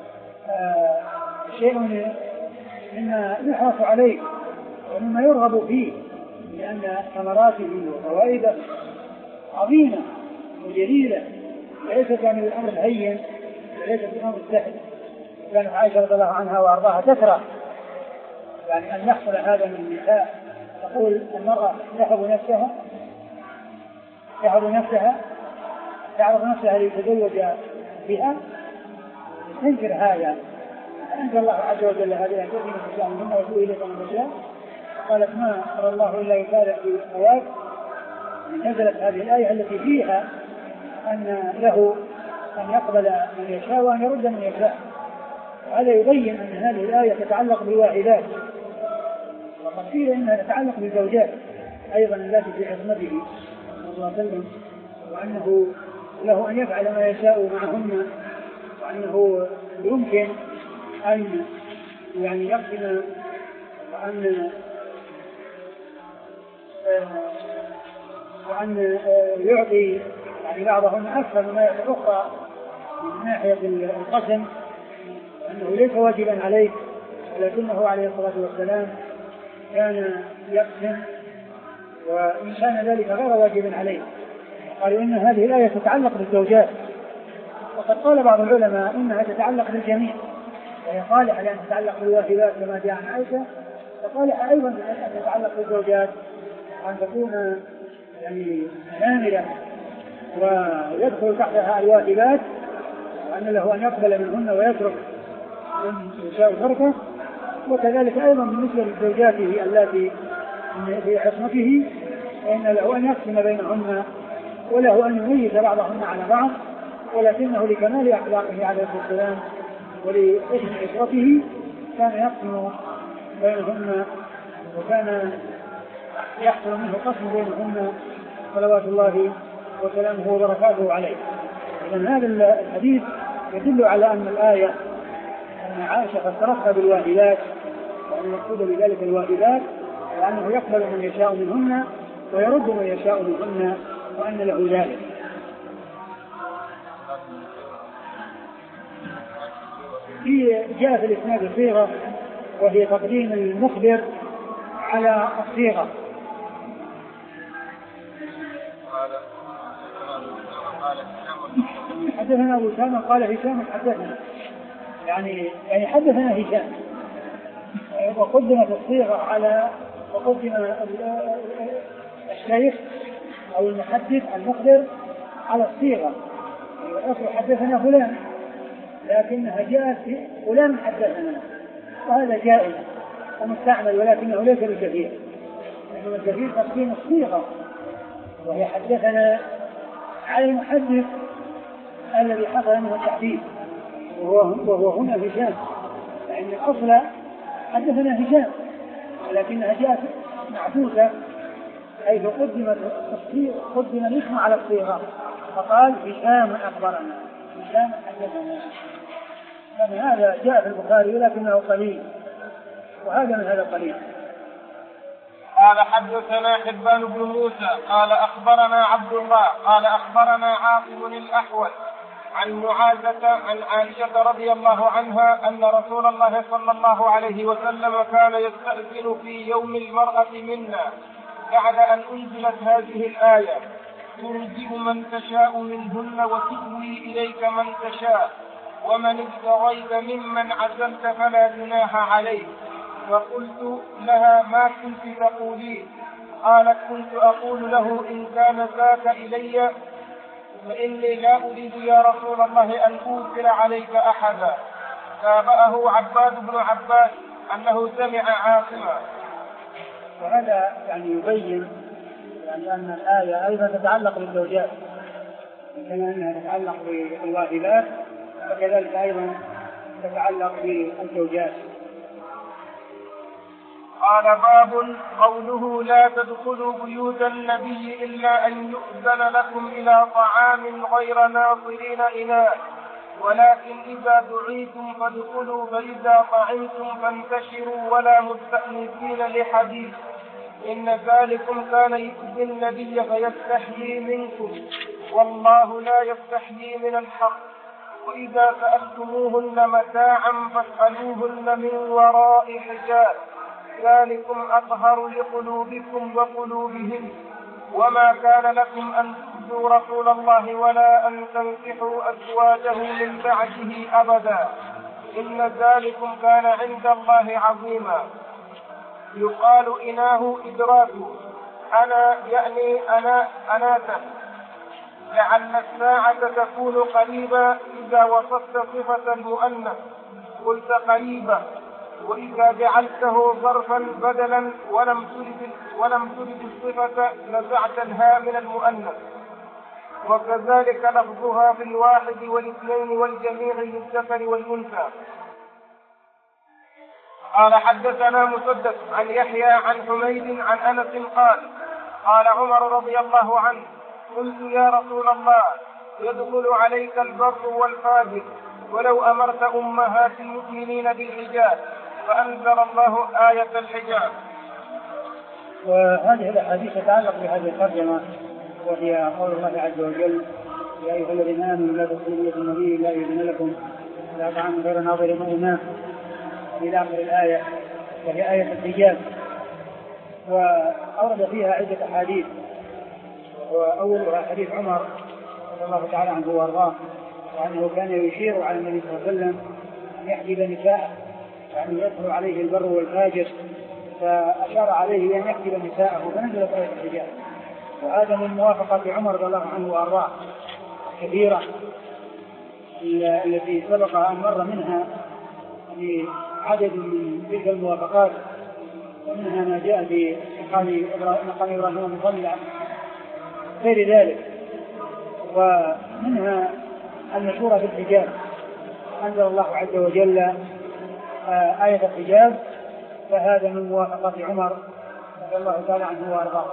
شيء مما يحرص عليه ومما يرغب فيه لأن ثمراته وفوائده عظيمة وجليلة ليست يعني الأمر الهين وليست الأمر السهل. كانت عائشة رضي الله عنها وأرضاها تكره يعني أن يحصل هذا من النساء تقول المرأة تحب نفسها تحب نفسها تعرض نفسها ليتزوج بها تنكر هذا. أنزل الله عز وجل هذه أن تؤمن بالله منهن وتؤوي إليك من تشاء قالت ما أرى الله إلا يسارع في الثواب. نزلت هذه الآية التي فيها أن له أن يقبل من يشاء وأن يرد من يشاء. هذا يبين أن هذه الآية تتعلق بالواحدات وقد قيل إنها تتعلق بالزوجات أيضا التي في عصمته صلى الله عليه وسلم وأنه له أن يفعل ما يشاء معهن وأنه يمكن أن يعني يقسم وأن وأن يعطي يعني بعضهن أكثر مما يعطي الأخرى من ناحية القسم أنه ليس واجبا عليه ولكنه عليه الصلاة والسلام كان يقسم وإن كان ذلك غير واجب عليه. قالوا إن هذه الآية تتعلق بالزوجات وقد قال بعض العلماء إنها تتعلق بالجميع وهي صالحة لأن تتعلق بالواجبات كما جاء عن عائشة وصالحة أيضا أن تتعلق بالزوجات أن تكون يعني كاملة ويدخل تحتها الواجبات وأن له أن يقبل منهن ويترك من يشاء تركه. وكذلك أيضا بالنسبة لزوجاته التي في عصمته فإن له أن يقسم بينهن وله أن يميز بعضهن على بعض ولكنه لكمال أخلاقه عليه الصلاة والسلام ولحسن عشرته كان يقسم بينهن وكان يحصل منه قسم بينهن صلوات الله وسلامه وبركاته عليه. إذن هذا الحديث يدل على أن الآية أن عائشة فسرتها بالواجبات وأن المقصود بذلك الواجبات وأنه يقبل من يشاء منهن ويرد من يشاء منهن وأن له ذلك. في جاء في الإسناد صيغة وهي تقديم المخبر على الصيغة قال هشام حدثنا أبو أسامة قال هشام حدثنا يعني يعني حدثنا هشام وقدمت الصيغة على وقدم الشيخ أو المحدث المخبر على الصيغة الأصل حدثنا فلان لكنها جاءت فلان حدثنا وهذا جائز ومستعمل ولكنه ليس بالكثير لأنه الكثير تقديم الصيغة وهي حدثنا على المحدث الذي حصل منه التحديث وهو, وهو هنا هشام لأن الأصل حدثنا هشام ولكنها جاءت معكوسة حيث قدمت الصيغة قدم الاسم على الصيغة فقال هشام أخبرنا هشام حدثنا يعني هذا جاء في البخاري ولكنه قليل وهذا من هذا القليل. قال حدثنا حبان بن موسى قال أخبرنا عبد الله قال أخبرنا عاصم الأحول عن معاذة عن عائشة رضي الله عنها أن رسول الله صلى الله عليه وسلم كان يستأذن في يوم المرأة منا بعد أن أنزلت هذه الآية ترجع من تشاء منهن وتؤوي إليك من تشاء ومن ابتغيت ممن عزلت فلا جناح عليك. فقلت لها ما كنت تقولين؟ قالت كنت أقول له إن كان ذاك إلي فإني لا أريد يا رسول الله أن أوثر عليك أحدا. تابعه عباد بن عباس أنه سمع عاصما. وهذا يعني يبين يعني أن الآية أيضا تتعلق بالزوجات كما أنها تتعلق بالواجبات فكذلك أيضا تتعلق بالزوجات. قال باب قوله لا تدخلوا بيوت النبي إلا أن يؤذن لكم إلى طعام غير ناظرين إناه ولكن إذا دعيتم فادخلوا فإذا طعمتم فانتشروا ولا مستأنسين لحديث إن ذلكم كان يؤذي النبي فيستحيي منكم والله لا يستحيي من الحق. وإذا سألتموهن متاعا فاسألوهن من وراء حجاب ذلكم أطهر لقلوبكم وقلوبهم. وما كان لكم أن تؤذوا رسول الله ولا أن تنكحوا أزواجه من بعده أبدا إن ذلكم كان عند الله عظيما. يقال إناه إدراك أنا يعني أنا أناتا لعل الساعة تكون قريبا إذا وصفت صفة المؤنث قلت قريبا وإذا جعلته ظرفا بدلا ولم ترد ولم ترد الصفة نزعت الهاء من المؤنث وكذلك لفظها في الواحد والاثنين والجميع للذكر والأنثى. قال حدثنا مسدد عن يحيى عن حميد عن أنس قال قال عمر رضي الله عنه قلت يا رسول الله يدخل عليك البر والفاجر ولو أمرت أمهات المؤمنين بالحجاب فأنزل الله آية الحجاب. وهذه الأحاديث تتعلق بهذه الترجمة وهي قول الله عز وجل يا أيها الذين آمنوا لا تدخلوا بيوت النبي لا يؤذن لكم لا طعام غير ناظرين إناه إلى آخر الآية وهي آية الحجاب. وأورد فيها عدة أحاديث وأولها حديث عمر رضي الله تعالى عنه وأرضاه وأنه كان يشير على النبي صلى الله عليه وسلم أن يحجب نساءه يعني يدخل عليه البر والفاجر فأشار عليه أن يحجب نساءه فنزلت آية الحجاب. وهذا من موافقة عمر رضي الله عنه وأرضاه كثيرة التي سبق أن مر منها عدد من تلك الموافقات ومنها ما جاء في مقام إبراهيم المصلى غير ذلك ومنها المشهورة في الحجاب أنزل الله عز وجل آية الحجاب فهذا من موافقة عمر رضي الله تعالى عنه وأرضاه.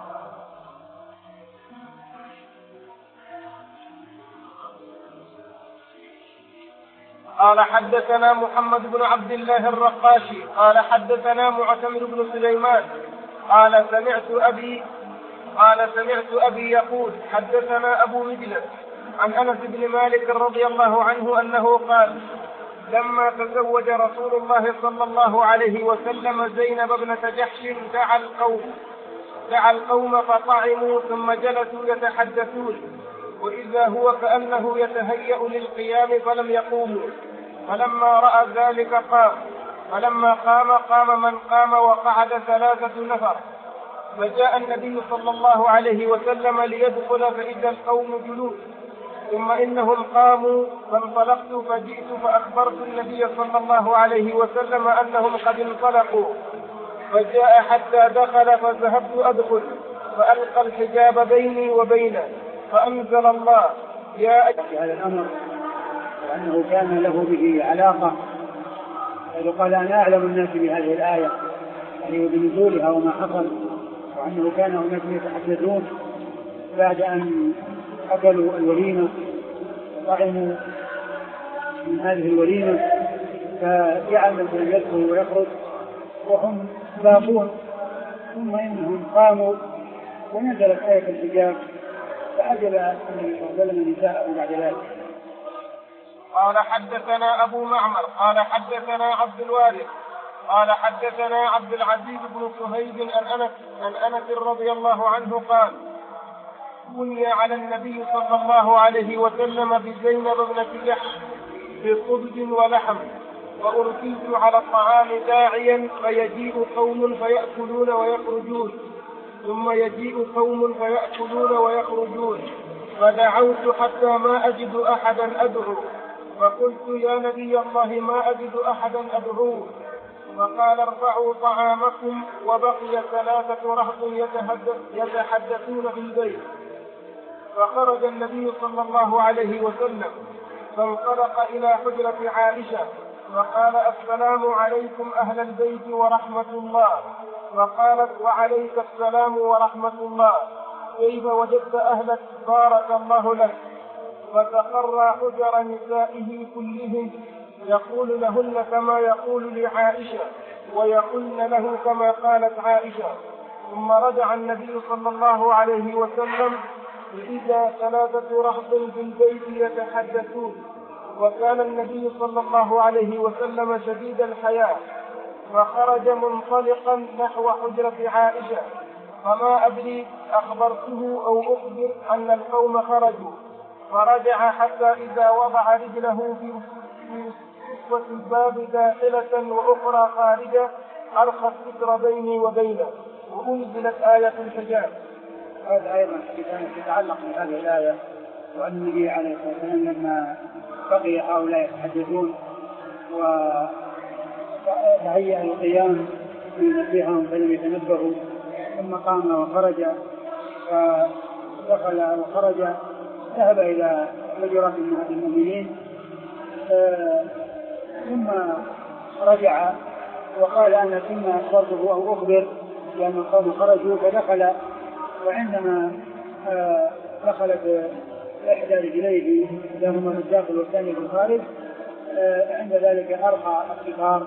قال حدثنا محمد بن عبد الله الرقاشي قال حدثنا معتمر بن سليمان قال سمعت أبي قال سمعت أبي يقول حدثنا أبو مجلس عن أنس بن مالك رضي الله عنه أنه قال لما تزوج رسول الله صلى الله عليه وسلم زينب ابنة جحش دعا القوم دعا القوم فطعموا ثم جلسوا يتحدثون وإذا هو كأنه يتهيأ للقيام فلم يقوموا، فلما رأى ذلك قام، فلما قام قام من قام وقعد ثلاثة نفر، فجاء النبي صلى الله عليه وسلم ليدخل فإذا القوم جلوس، ثم إنهم قاموا، فانطلقت فجئت فأخبرت النبي صلى الله عليه وسلم أنهم قد انطلقوا، فجاء حتى دخل فذهبت أدخل فألقى الحجاب بيني وبينه، فأنزل الله يا في هذا الأمر، وأنه كان له به علاقة، قال أنا أعلم الناس بهذه الآية يعني بنزولها وما حصل، وأنه كان هناك يتحدثون بعد أن أكلوا الوليمة وطعموا من هذه الوليمة، فجعل من يدخل ويخرج وهم باقون، ثم إنهم قاموا ونزلت آية الحجاب فعجب النبي صلى الله عليه وسلم نساءه بعد ذلك. قال حدثنا أبو معمر قال حدثنا عبد الوارث قال حدثنا عبد العزيز بن صهيب عن أنس عن أنس رضي الله عنه قال بني على النبي صلى الله عليه وسلم بزينب ابنة جحش بخبز ولحم، وأرسلت على الطعام داعيا فيجيء قوم فيأكلون ويخرجون، ثم يجيء قوم فيأكلون ويخرجون، فدعوت حتى ما أجد أحدا أدعو، فقلت يا نبي الله ما أجد أحدا أدعوه، فقال ارفعوا طعامكم، وبقي ثلاثة رهط يتحدثون في البيت، فخرج النبي صلى الله عليه وسلم فانطلق إلى حجرة عائشة فقال السلام عليكم أهل البيت ورحمة الله، فقالت وعليك السلام ورحمة الله، كيف وجدت أهلك بارك الله لك، فتقرى حجر نسائه كلهم يقول لهن كما يقول لعائشة ويقولن له كما قالت عائشة، ثم رجع النبي صلى الله عليه وسلم فإذا ثلاثة رهط في البيت يتحدثون، وكان النبي صلى الله عليه وسلم شديد الحياء، فخرج منطلقا نحو حجرة عائشة، فما أدري أخبرته أو أخبر أن القوم خرجوا، فرجع حتى إذا وضع رجله في قصة الباب داخلة وأخرى خارجة أرخى الستر بيني وبينه، وأنزلت آية الحجاب. هذا أيضا يتعلق بهذه الآية، وأن النبي عليه الصلاة والسلام لما بقي هؤلاء يتحدثون وتهيأ القيام بهم فلم يتنبهوا، ثم قام وخرج فدخل وخرج ذهب إلى حجرة المؤمنين، ثم رجع وقال أنا كما أخبرته أو أخبر لأن القوم خرجوا، فدخل، وعندما دخلت إحدى رجليه لهما في الداخل والثاني في الخارج، عند ذلك أرخى الستار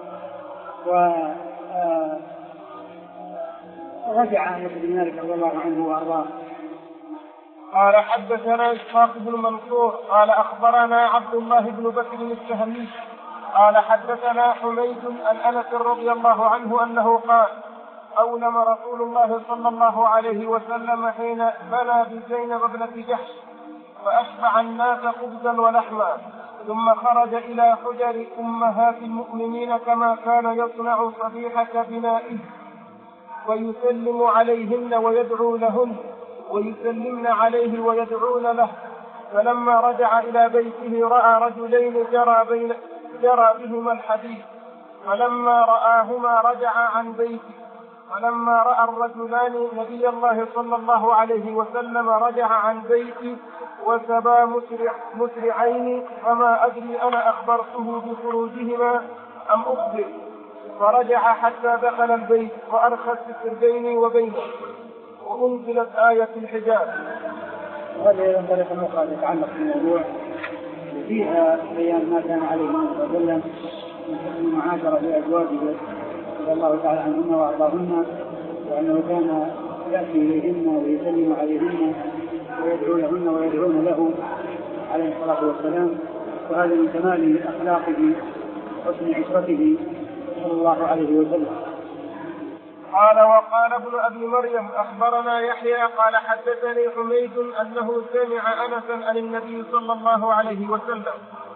ورجع أنس بن مالك رضي الله عنه وأرضاه. قال حدثنا إسحاق بن منصور قال أخبرنا عبد الله بن بكر السهمي قال حدثنا حميد عن أنس رضي الله عنه أنه قال أولم رسول الله صلى الله عليه وسلم حين بنى بزينب ابنة جحش فأشبع الناس خبزا ولحما، ثم خرج إلى حجر أمهات المؤمنين كما كان يصنع صبيحة بنائه، ويسلم عليهن ويدعو لهن ويسلمن عليه ويدعون له، فلما رجع إلى بيته رأى رجلين جرى, بين جرى بهما الحديث، فلما رآهما رجع عن بيته، فلما رأى الرجلان نبي الله صلى الله عليه وسلم رجع عن بيته وسبا مسرع مسرعين، فما أدري أنا أخبرته بخروجهما أم أخبر، فرجع حتى دخل البيت وأرخى الستر بيني وبينه، وأنزلت آية الحجاب. وهذا أيضا طريقة أخرى يتعلق بالموضوع، وفيها بيان ما كان عليه النبي صلى الله عليه وسلم من حسن المعاشرة بأزواجه رضي الله تعالى عنهن وأرضاهن، وأنه كان يأتي إليهن ويسلم عليهن ويدعو لهن ويدعون له عليه الصلاة والسلام، وهذا من كمال أخلاقه وحسن عشرته صلى الله عليه وسلم. قال وقال ابن أبي مريم أخبرنا يحيى قال حدثني حميد أنه سمع أنسا عن النبي صلى الله عليه وسلم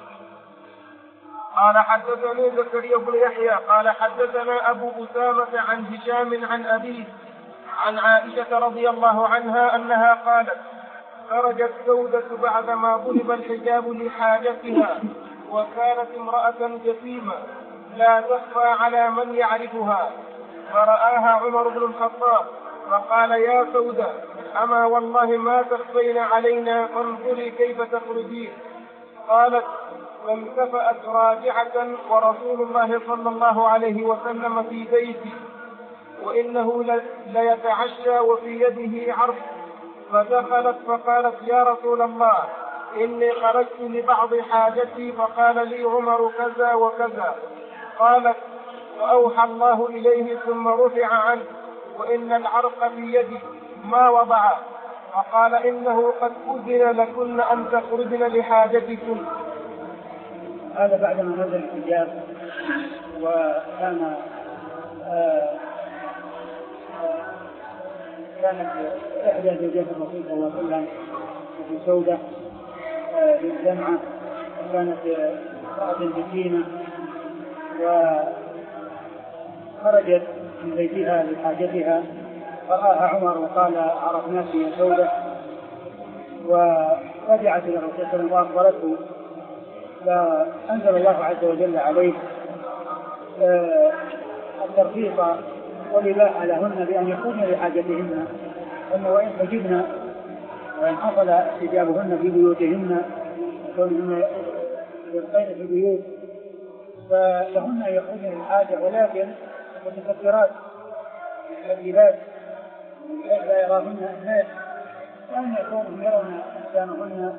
قال حدثني زكريا بن يحيى قال حدثنا أبو أسامة عن هشام عن أبيه عن عائشة رضي الله عنها أنها قالت خرجت سودة بعدما ضرب الحجاب لحاجتها وكانت امرأة جسيمة لا تخفى على من يعرفها، فرآها عمر بن الخطاب فقال يا سودة أما والله ما تخفين علينا فانظري كيف تخرجين. قالت فانتفأت راجعة ورسول الله صلى الله عليه وسلم في بيتي وإنه ليتعشى وفي يده عرض، فدخلت فقالت يا رسول الله إني خرجت لبعض حاجتي فقال لي عمر كذا وكذا. قالت فأوحى الله إليه ثم رفع عنه وإن العرق في يدي ما وضع، فقال إنه قد أذن لكن أن تخرجن لحاجتكم. هذا بعدما نزل الحجاب وكان آه آه كانت إحدى زوجات الرسول صلى الله عليه وسلم في سودة في الجامعة وكانت امرأة جسيمة وخرجت من بيتها لحاجتها فرآها عمر وقال عرفناك يا سودة، ورجعت إلى الرسول صلى الله عليه وسلم وأخبرته فأنزل الله عز وجل عليه الترخيص والإباحة لهن بأن يخرجن لحاجتهن، أنه وإن حجبن وإن حصل حجابهن في بيوتهن وإن يبقين في البيوت فلهن أن يخرجن للحاجة، ولكن متفكرات كذبات لا يراهن الناس وأن يكونوا يرون أحسانهن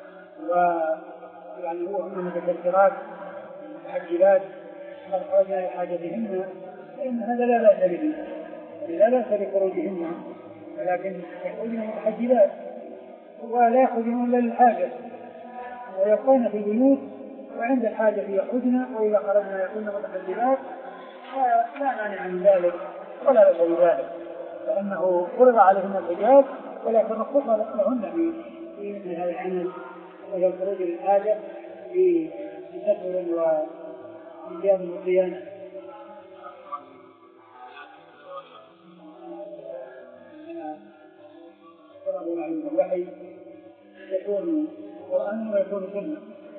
ويعني هو هن متفكرات محجبات قد خرجن لحاجتهن، فإن هذا لا بأس به لا بأس بخروجهن، ولكن يخرجن متحجبات ولا يخرجن إلا للحاجة ويبقين في البيوت وعند الحاجة يخرجن، وإذا خرجنا يكون متحجبات لا مانع من ذلك ولا بأس بذلك، فإنه فرض عليهن الحجاب ولكن رخص لهن في مثل هذا العمل وهي الخروج للحاجة في تسفر وإيجاب الصيانة. فرضوا علم الوحي يكون قرآن ويكون سنة.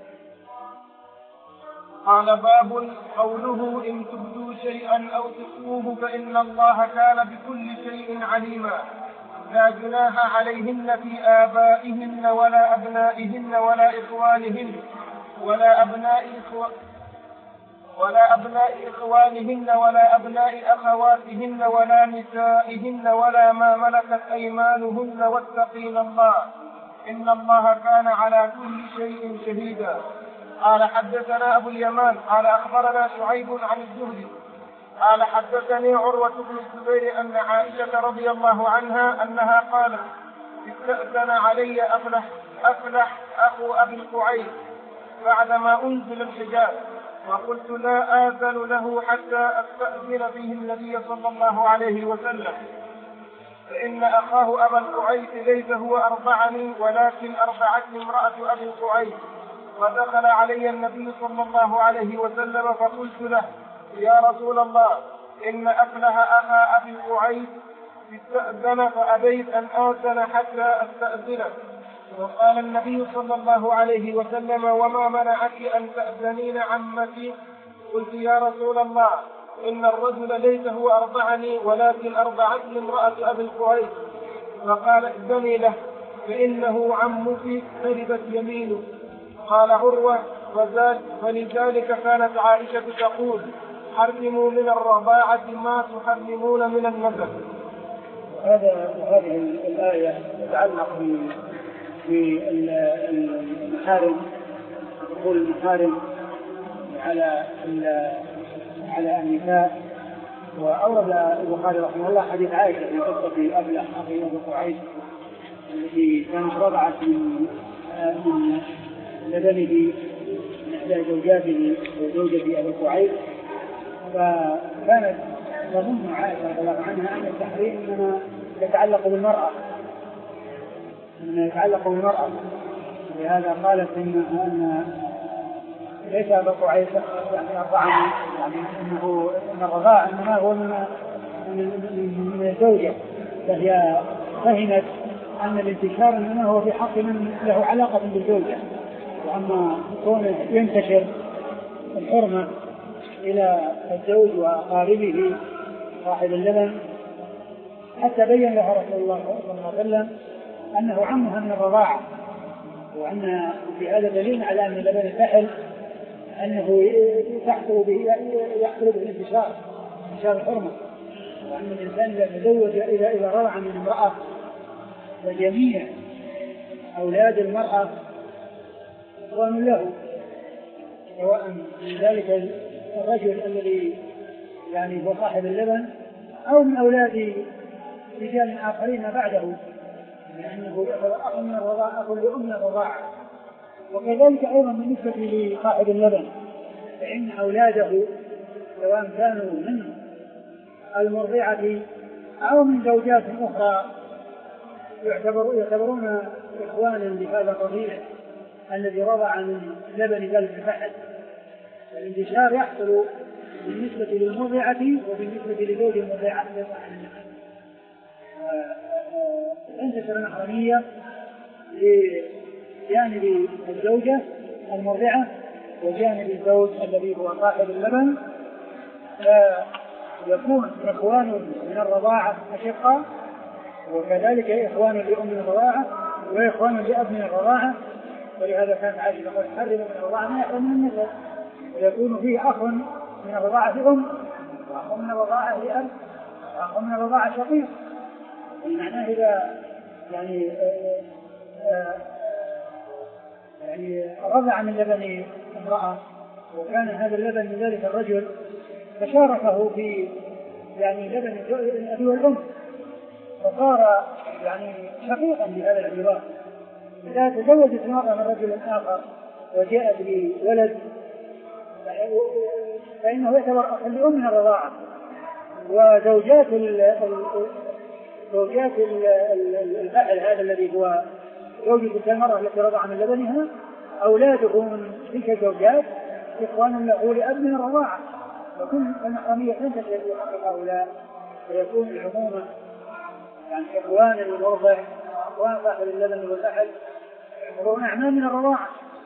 قال باب قوله إن تبدوا شيئا أو تخفوه فإن الله كان بكل شيء عليما، لا جناح عليهن في آبائهن ولا أبنائهن ولا إخوانهن ولا أبناء إخوانهن ولا أبناء إخوانهن ولا أبناء أخواتهن ولا نسائهن ولا ما ملكت أيمانهن واتقين الله إن الله كان على كل شيء شهيدا. قال حدثنا أبو اليمان قال أخبرنا شعيب عن الزهري قال حدثني عروة بن الزبير أن عائشة رضي الله عنها أنها قالت استأذن علي أفلح, أفلح أخو أبي القعيد بعدما أنزل الحجاب، وقلت لا آذن له حتى أستأذن فيه النبي صلى الله عليه وسلم، فإن أخاه أبا القعيد ليس هو أرضعني ولكن أرضعتني امرأة أبي القعيد. ودخل علي النبي صلى الله عليه وسلم فقلت له يا رسول الله إن أفلح أخا أبي القعيد استأذن فأبيت أن آذن حتى أستأذنه. وقال النبي صلى الله عليه وسلم وما منعك أن تأذنين عمتي؟ قلت يا رسول الله إن الرجل ليس هو أرضعني ولكن أرضعتني امرأة أبي القعيد. فقال ائذني له فإنه عمك خربت يمينه. قال عروة فلذلك كانت عائشة تقول حرموا من الرضاعة ما تحرمون من النسب. هذا هذه الآية تتعلق بالمحارم، دخول المحارم على على النساء. وأورد البخاري رحمه الله حديث عائشة في قصة أفلح أخي أبي القعيد التي كانت رضعت من من لبنه من إحدى زوجاته وزوجة أبي القعيد، فكانت تظن عائشة رضي الله عنها أن التحريم إنما يتعلق بالمرأة إنما يتعلق بالمرأة ولهذا قالت إن أن ليس أبو عائشة يعني أرضعن يعني إنه إن الرضاع إنما هو من من الزوجة فهي فهمت أن الانتشار إنما هو في حق من له علاقة بالزوجة وأما كونه ينتشر الحرمة إلى الزوج وأقاربه صاحب اللبن حتى بين لها رسول الله صلى الله عليه وسلم أنه عمها من الرضاعة وأن في هذا دليل على أن اللبن الفحل أنه تحصل به يحصل به الانتشار انتشار الحرمة وأن الإنسان إذا تزوج إذا إذا رضع من امرأة فجميع أولاد المرأة إخوان له سواء من ذلك الرجل الذي يعني هو صاحب اللبن أو من أولاد رجال آخرين بعده لأنه أخ من الرضاعة أخ لأم الرضاعة وكذلك أيضا بالنسبة لصاحب اللبن فإن أولاده سواء كانوا من المرضعة أو من زوجات أخرى يعتبرون يعتبرون إخوانا لهذا الرضيع الذي رضع من لبن ذلك الفحل الانتشار يحصل بالنسبة للمرضعة وبالنسبة لزوج المرضعة تنتشر المحرمية لجانب الزوجة المرضعة وجانب الزوج الذي هو صاحب اللبن فيكون إخوان من الرضاعة أشقاء وكذلك إخوان لأم الرضاعة وإخوان لأب من الرضاعة ولهذا كانت عائشة قد حرم من الرضاعة ما يحرم من النسب ويكون فيه أخ من الرضاعة أم وأخ من الرضاعة أب وأخ من الرضاعة شقيق معناه إذا يعني آآ آآ يعني رضع من لبن امرأة وكان هذا اللبن من ذلك الرجل فشاركه في يعني لبن الأبي والأم فصار يعني شقيقا بهذا الاعتبار إذا تزوجت المرأة من رجل آخر وجاءت بولد فإنه يعتبر أخا لأم من الرضاعة وزوجات زوجات الفحل هذا الذي هو زوجة تلك المرأة التي رضع من لبنها أولاده من تلك الزوجات إخوان له لأب من الرضاعة وكل المحرمية تنتشر في حق هؤلاء ويكون العمومة يعني إخوان المرضع إخوان صاحب اللبن والفحل يعتبرون أعمام من الرضاعة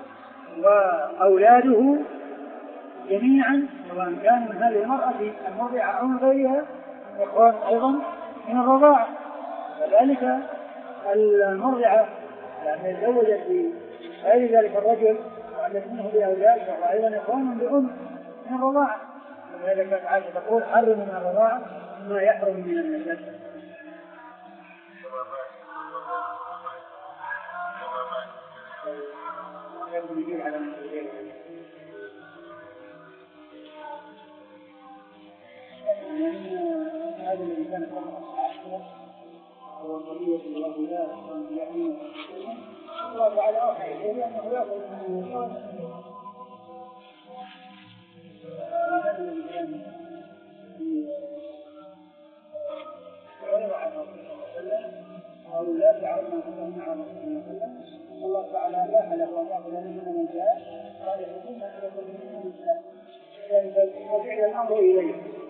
وأولاده جميعا سواء كان من هذه المرأة المرضعة أو من غيرها إخوان أيضا من الرضاعة وذلك المرضعة يعني تزوجت بغير ذلك الرجل والذي منه بأولاد فهو أيضا إخوان لأم من الرضاعة ولهذا كانت عائشة تقول حرم من الرضاعة ما يحرم من النسب. على هذا الذي كان قبل الصحابة هو قضية الولاء واليمين الله تعالى أوحى إليه أنه يأخذ من هذا الذي كان في غير عن رسول الله صلى الله عليه وسلم أو لا تعلم أنه مع رسول الله صلى الله عليه وسلم الله تعالى أباح له أن يأخذ من من جاء قال يحكم أن يأخذ من من جاء ففعل الأمر إليه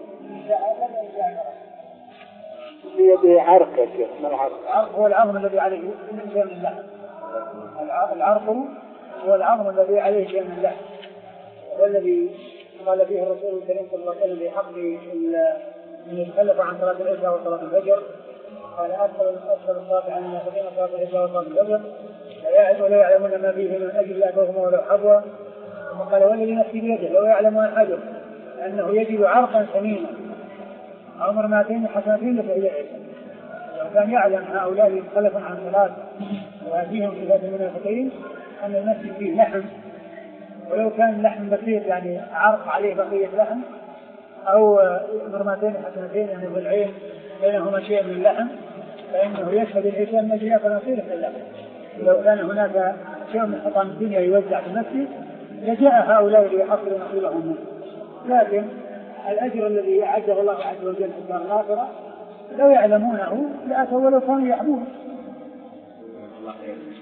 بيده عرق يا شيخ ما العرق؟ العرق هو العظم الذي عليه شيء من اللحم. العرق هو العظم الذي عليه شيء من اللحم والذي قال فيه الرسول الكريم صلى الله عليه وسلم بحق من يتخلف عن صلاة العشاء وصلاة الفجر قال أكثر أكثر الصلاة عن المنافقين صلاة العشاء وصلاة الفجر لا يعلم ولا يعلمون ما فيه من أجل لا تغم ولو حبوا وقال والذي نفسي بيده لو يعلم أحد أنه يجد عرقا ثمينا أو مرماتين حسنتين لفعل عيسى لو كان يعلم هؤلاء يتخلفون عن صلاة وهذه صفات المنافقين أن النفس فيه لحم ولو كان لحم بسيط يعني عرق عليه بقية لحم أو مرماتين حسنتين يعني بالعين بينهما شيء من اللحم فإنه يشهد العيسى الذي يأكل نصيره في اللحم لو كان هناك شيء من حطام الدنيا يوزع في نفسه لجاء هؤلاء ليحصلوا نصيبهم منه لكن الأجر الذي أعده الله عز وجل في الدار الآخرة لو يعلمونه لأتوا ولو كانوا يعبون.